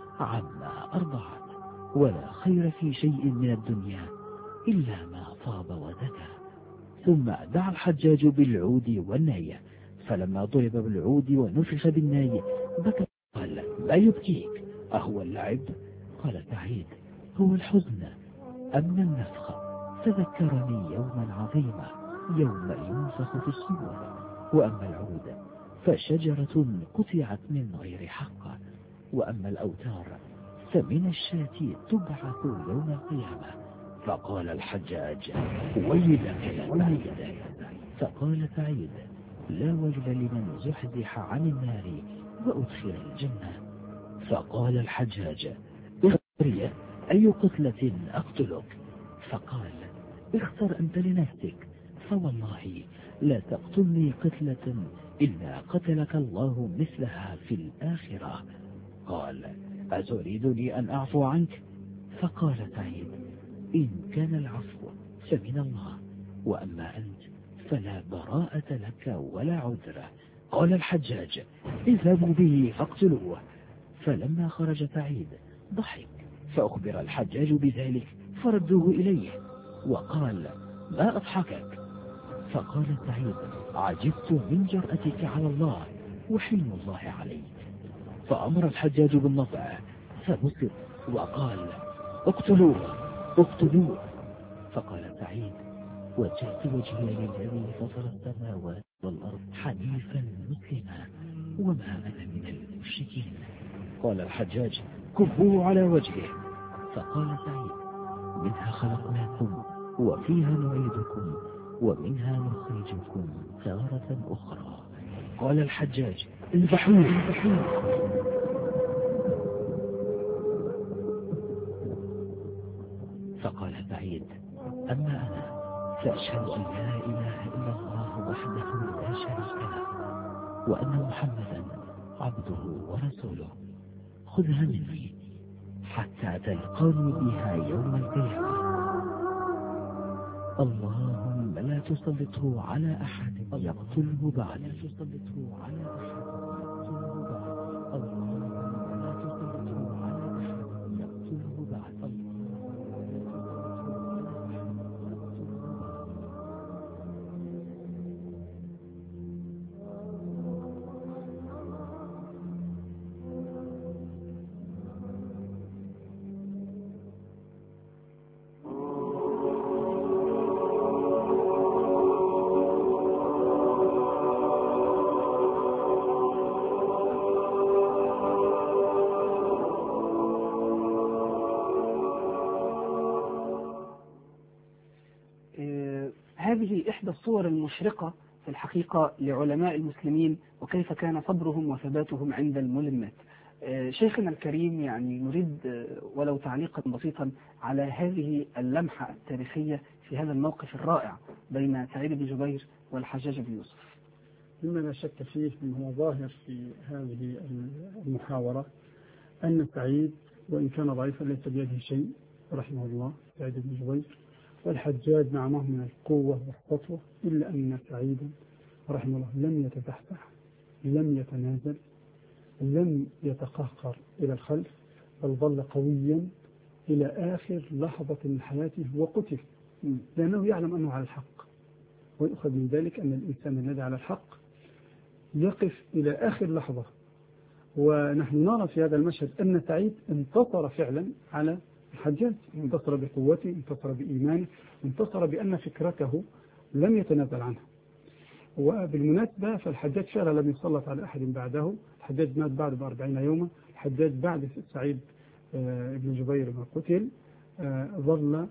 عما أرضعت، ولا خير في شيء من الدنيا إلا ما طاب وزكى. ثم دعا الحجاج بالعود والناي، فلما ضرب بالعود ونفخ بالناي بكى. قال: ما يبكيك؟ أهو اللعب؟ قال سعيد: هو الحزن. أما النفخ فذكرني يوما عظيما يوم ينفخ في الصور. وأما العود فشجرة قطعت من غير حق. وأما الأوتار فمن الشاة تبعث يوم القيامة. فقال الحجاج: ويلك يا سعيد. فقال سعيد: لا ويل لمن زحزح عن النار وأدخل الجنة. فقال الحجاج: اختر أي قتلة أقتلك؟ فقال: اختر أنت لنفسك، فوالله لا تقتلني قتلة إلا قتلك الله مثلها في الآخرة. قال: أتريدني أن أعفو عنك؟ فقال سعيد: إن كان العفو فمن الله، وأما أنت فلا براءة لك ولا عذر. قال الحجاج: اذهبوا به فاقتلوه. فلما خرج سعيد ضحك، فأخبر الحجاج بذلك فردوه إليه وقال: ما أضحكك؟ فقال سعيد: عجبت من جرأتك على الله وحلم الله عليك. فأمر الحجاج بالنطع فبسط وقال: اقتلوه اقتلوه. فقال سعيد: وجهت وجهي للذي فطر السماوات والأرض حنيفا مسلما وما أنا من المشركين. قال الحجاج: كبوه على وجهه. فقال سعيد: منها خلقناكم وفيها نعيدكم ومنها نخرجكم تارة أخرى. قال الحجاج: اذبحوه. فقال سعيد: أما أنا فأشهد أن لا إله إلا الله وحده لا شريك له وأن محمدا عبده ورسوله. خذها مني حتى تلقاني بها يوم القيامة. اللهم لا تسلطه على أحد يقتله بعد. اللهم لا تسلطه على أحد يقتله بعد. هذه إحدى الصور المشرقة في الحقيقة لعلماء المسلمين وكيف كان صبرهم وثباتهم عند الملمات. شيخنا الكريم، يعني نريد ولو تعليقا بسيطا على هذه اللمحة التاريخية في هذا الموقف الرائع بين سعيد بن جبير والحجاج بن يوسف. مما لا شك فيه أنه هو ظاهر في هذه المحاورة أن سعيد وإن كان ضعيفا ليس بيده شيء رحمه الله سعيد بن جبير، والحجاج معه من القوة والسطوة، إلا أن سعيدا رحمه الله لم يتزحزح، لم يتنازل، لم يتقهقر إلى الخلف، بل ظل قويا إلى آخر لحظة من حياته وقتل، لأنه يعلم أنه على الحق. ويؤخذ من ذلك أن الإنسان الذي على الحق يقف إلى آخر لحظة. ونحن نرى في هذا المشهد أن سعيد انتصر فعلا على الحجاج، انتصر بقوته، انتصر بإيمانه، انتصر بأن فكرته لم يتنازل عنها. وبالمناسبة فالحجاج فعلا لم يسلط على أحد بعده، الحجاج مات بعد ب40 يوما. الحجاج بعد سعيد بن جبير ما قتل ظل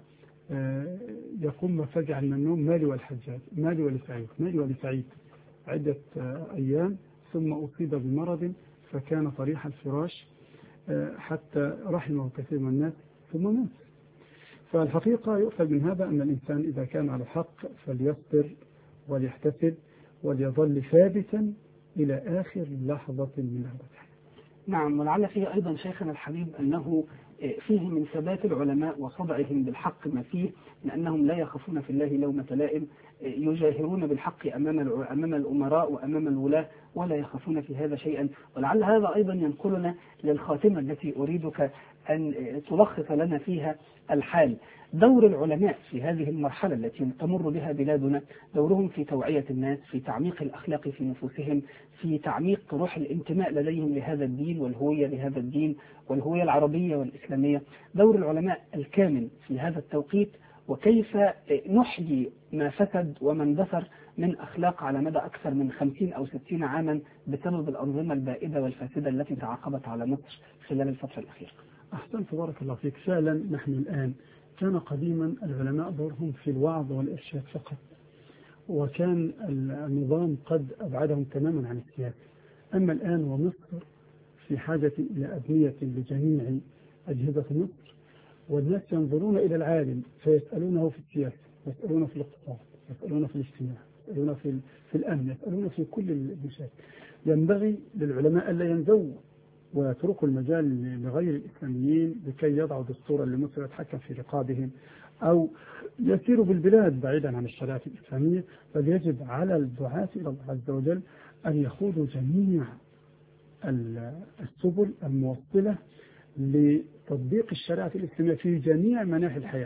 يقوم مفزعا من النوم: مالي والحجاج، مالي ولسعيد، مالي ولسعيد، عدة أيام، ثم أصيب بمرض فكان طريح الفراش حتى رحمه كثير من الناس ثم مات. فالحقيقة يؤخذ من هذا أن الإنسان إذا كان على الحق فليصبر وليحتسب وليظل ثابتا إلى آخر لحظة من لحظته. نعم، ولعل فيه أيضا شيخنا الحبيب أنه فيه من ثبات العلماء وصدعهم بالحق ما فيه، لأنهم لا يخافون في الله لومة لائم، يجاهرون بالحق أمام الأمراء وأمام الولاة ولا يخافون في هذا شيئا. ولعل هذا أيضا ينقلنا للخاتمة التي أريدك أن تلخص لنا فيها الحال. دور العلماء في هذه المرحلة التي تمر بها بلادنا، دورهم في توعية الناس، في تعميق الأخلاق في نفوسهم، في تعميق روح الانتماء لديهم لهذا الدين والهوية لهذا الدين والهوية العربية والإسلامية. دور العلماء الكامل في هذا التوقيت، وكيف نحيي ما فسد وما اندثر من أخلاق على مدى أكثر من 50 أو 60 عاما بسبب الأنظمة البائدة والفاسدة التي تعاقبت على مصر خلال الفترة الأخيرة. أحسنت، بارك الله فيك. فعلا نحن الآن، كان قديما العلماء دورهم في الوعظ والإرشاد فقط، وكان النظام قد أبعدهم تماما عن السياسة. أما الآن ومصر في حاجة إلى أبنية لجميع أجهزة مصر، والناس ينظرون إلى العالم فيسألونه في السياسة، يسألونه في الاقتصاد، يسألونه في الاجتماع، يسألونه في الأمن، يسألونه في كل المشاكل. ينبغي للعلماء ألا ينزوا ويتركوا المجال لغير الإسلاميين لكي يضعوا دستورا لمصر يتحكم في رقابهم أو يسيروا بالبلاد بعيدا عن الشريعة الإسلامية. بل يجب على الدعاة إلى الله عز وجل أن يخوضوا جميع السبل الموصلة لتطبيق الشريعة الإسلامية في جميع مناحي الحياة.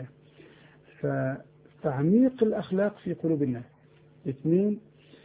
فتعميق الأخلاق في قلوب الناس. 2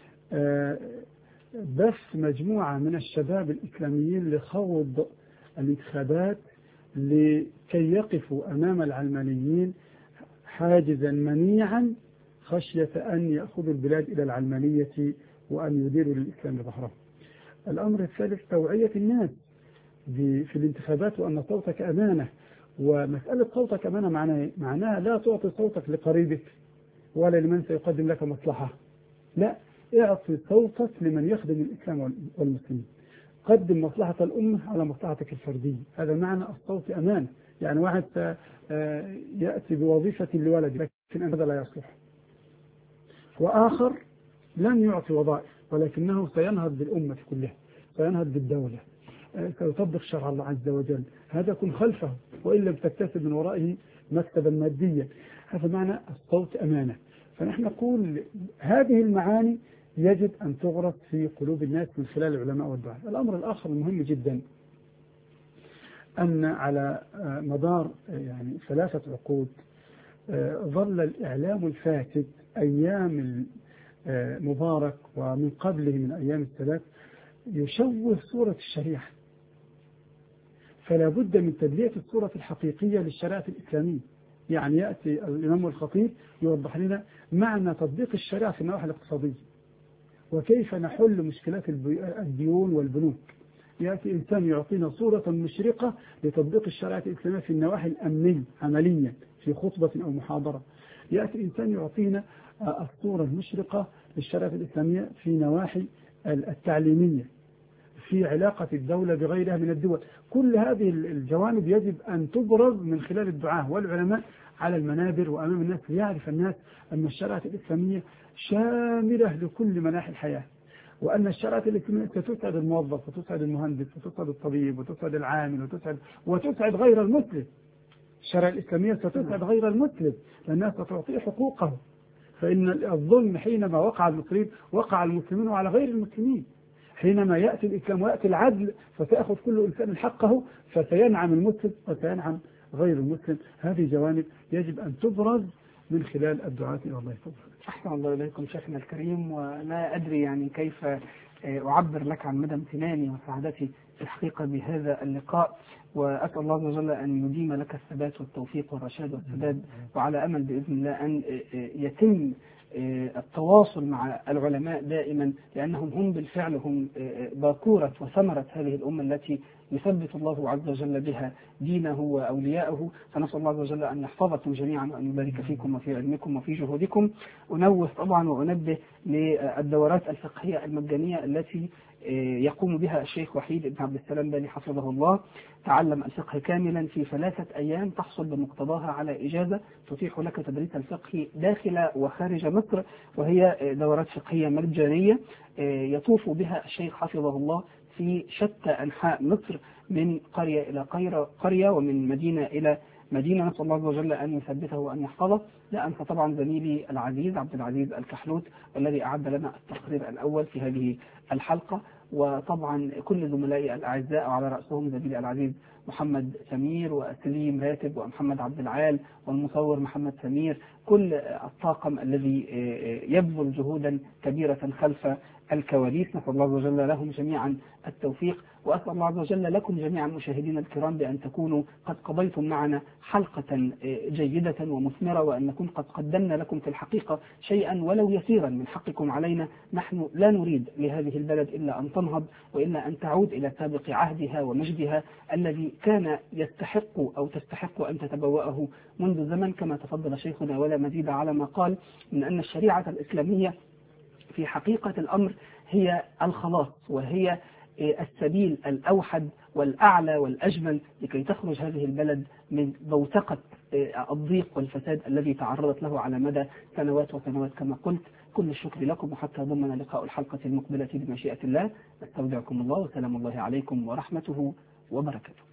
بث مجموعة من الشباب الإسلاميين لخوض الانتخابات لكي يقفوا أمام العلمانيين حاجزا منيعا خشية أن يأخذوا البلاد إلى العلمانية وأن يديروا للإسلام ظهرهم. الأمر الثالث توعية الناس في الانتخابات وأن صوتك أمانة. ومسألة صوتك أمانة معناها لا تعطي صوتك لقريبك ولا لمن سيقدم لك مصلحة، لا، اعطي صوتك لمن يخدم الإسلام والمسلمين. قدم مصلحة الأمة على مصلحتك الفردية. هذا معنى الصوت أمانة. يعني واحد يأتي بوظيفة لولده لكن هذا لا يصلح، وآخر لن يعطي وظائف ولكنه سينهض بالأمة كلها، سينهض بالدولة، سيطبق شرع الله عز وجل. هذا كن خلفه وإن لم تكتسب من ورائه مكتبا ماديا. هذا معنى الصوت أمانة. فنحن نقول هذه المعاني يجب أن تغرس في قلوب الناس من خلال العلماء والدعاة. الأمر الآخر المهم جدا أن على مدار 3 عقود ظل الإعلام الفاسد أيام مبارك ومن قبله من أيام السادات يشوه صورة الشريعة. فلا بد من تبلية الصورة الحقيقية للشريعة الإسلامية. يعني يأتي الإمام الخطيب يوضح لنا معنى تطبيق الشريعة في النواحي الاقتصادية وكيف نحل مشكلات الديون والبنوك. يأتي إنسان يعطينا صورة مشرقة لتطبيق الشريعة الإسلامية في النواحي الأمنية عمليا في خطبة أو محاضرة. يأتي إنسان يعطينا الصورة المشرقة للشريعة الإسلامية في نواحي التعليمية، في علاقة الدولة بغيرها من الدول. كل هذه الجوانب يجب أن تبرز من خلال الدعاة والعلماء على المنابر وأمام الناس، ليعرف الناس أن الشريعة الإسلامية شاملة لكل مناحي الحياة، وأن الشريعة الإسلامية ستسعد الموظف وتسعد المهندس وتسعد الطبيب وتسعد العامل وتسعد غير المسلم. الشريعة الإسلامية ستسعد غير المسلم لأنها ستعطيه حقوقه. فإن الظلم حينما وقع المسلمين وقع المسلمين وعلى غير المسلمين. حينما يأتي الإسلام ويأتي العدل فسيأخذ كل إنسان حقه، فسينعم المسلم وسينعم غير المسلم. هذه جوانب يجب أن تبرز من خلال الدعاة إلى الله تعالى. أحسن الله إليكم شيخنا الكريم، ولا أدري كيف أعبر لك عن مدى امتناني وسعادتي في الحقيقة بهذا اللقاء، وأسأل الله عز وجل أن يديم لك الثبات والتوفيق والرشاد والسداد، وعلى أمل بإذن الله أن يتم التواصل مع العلماء دائما، لأنهم هم بالفعل هم باكورة وثمرة هذه الأمة التي يثبت الله عز وجل بها دينه وأولياءه. فنسأل الله عز وجل أن يحفظكم جميعا وأن يبارك فيكم وفي علمكم وفي جهودكم. أنوه طبعا وأنبه للدورات الفقهية المجانية التي يقوم بها الشيخ وحيد بن عبد السلام بالي حفظه الله. تعلم الفقه كاملا في 3 أيام، تحصل بمقتضاها على إجازة تتيح لك تدريس الفقه داخل وخارج مصر، وهي دورات فقهية مجانية يطوف بها الشيخ حفظه الله في شتى أنحاء مصر، من قرية إلى قرية ومن مدينة إلى مدينة. نسأل الله عز وجل أن يثبته وأن يحفظه. لا أنسى طبعا زميلي العزيز عبد العزيز الكحلوت والذي أعد لنا التقرير الأول في هذه الحلقة، وطبعا كل زملائي الأعزاء وعلى رأسهم زميلي العزيز محمد سمير وسليم راتب ومحمد عبد العال والمصور محمد سمير، كل الطاقم الذي يبذل جهودا كبيرة خلف الكواليس. نسأل الله عز وجل لهم جميعا التوفيق، وأسأل الله عز وجل لكم جميعا مشاهدينا الكرام بأن تكونوا قد قضيتم معنا حلقة جيدة ومثمرة، وأن نكون قد قدمنا لكم في الحقيقة شيئا ولو يسيرا من حقكم علينا. نحن لا نريد لهذه البلد إلا أن تنهض، وإلا أن تعود إلى سابق عهدها ومجدها الذي كان يستحق أو تستحق أن تتبوأه منذ زمن، كما تفضل شيخنا ولا مزيد على ما قال من أن الشريعة الإسلامية في حقيقة الأمر هي الخلاص، وهي السبيل الأوحد والأعلى والأجمل لكي تخرج هذه البلد من بوتقة الضيق والفساد الذي تعرضت له على مدى سنوات وسنوات كما قلت. كل الشكر لكم، وحتى ضمن لقاء الحلقة المقبلة بمشيئة الله. نستودعكم الله، وسلام الله عليكم ورحمته وبركاته.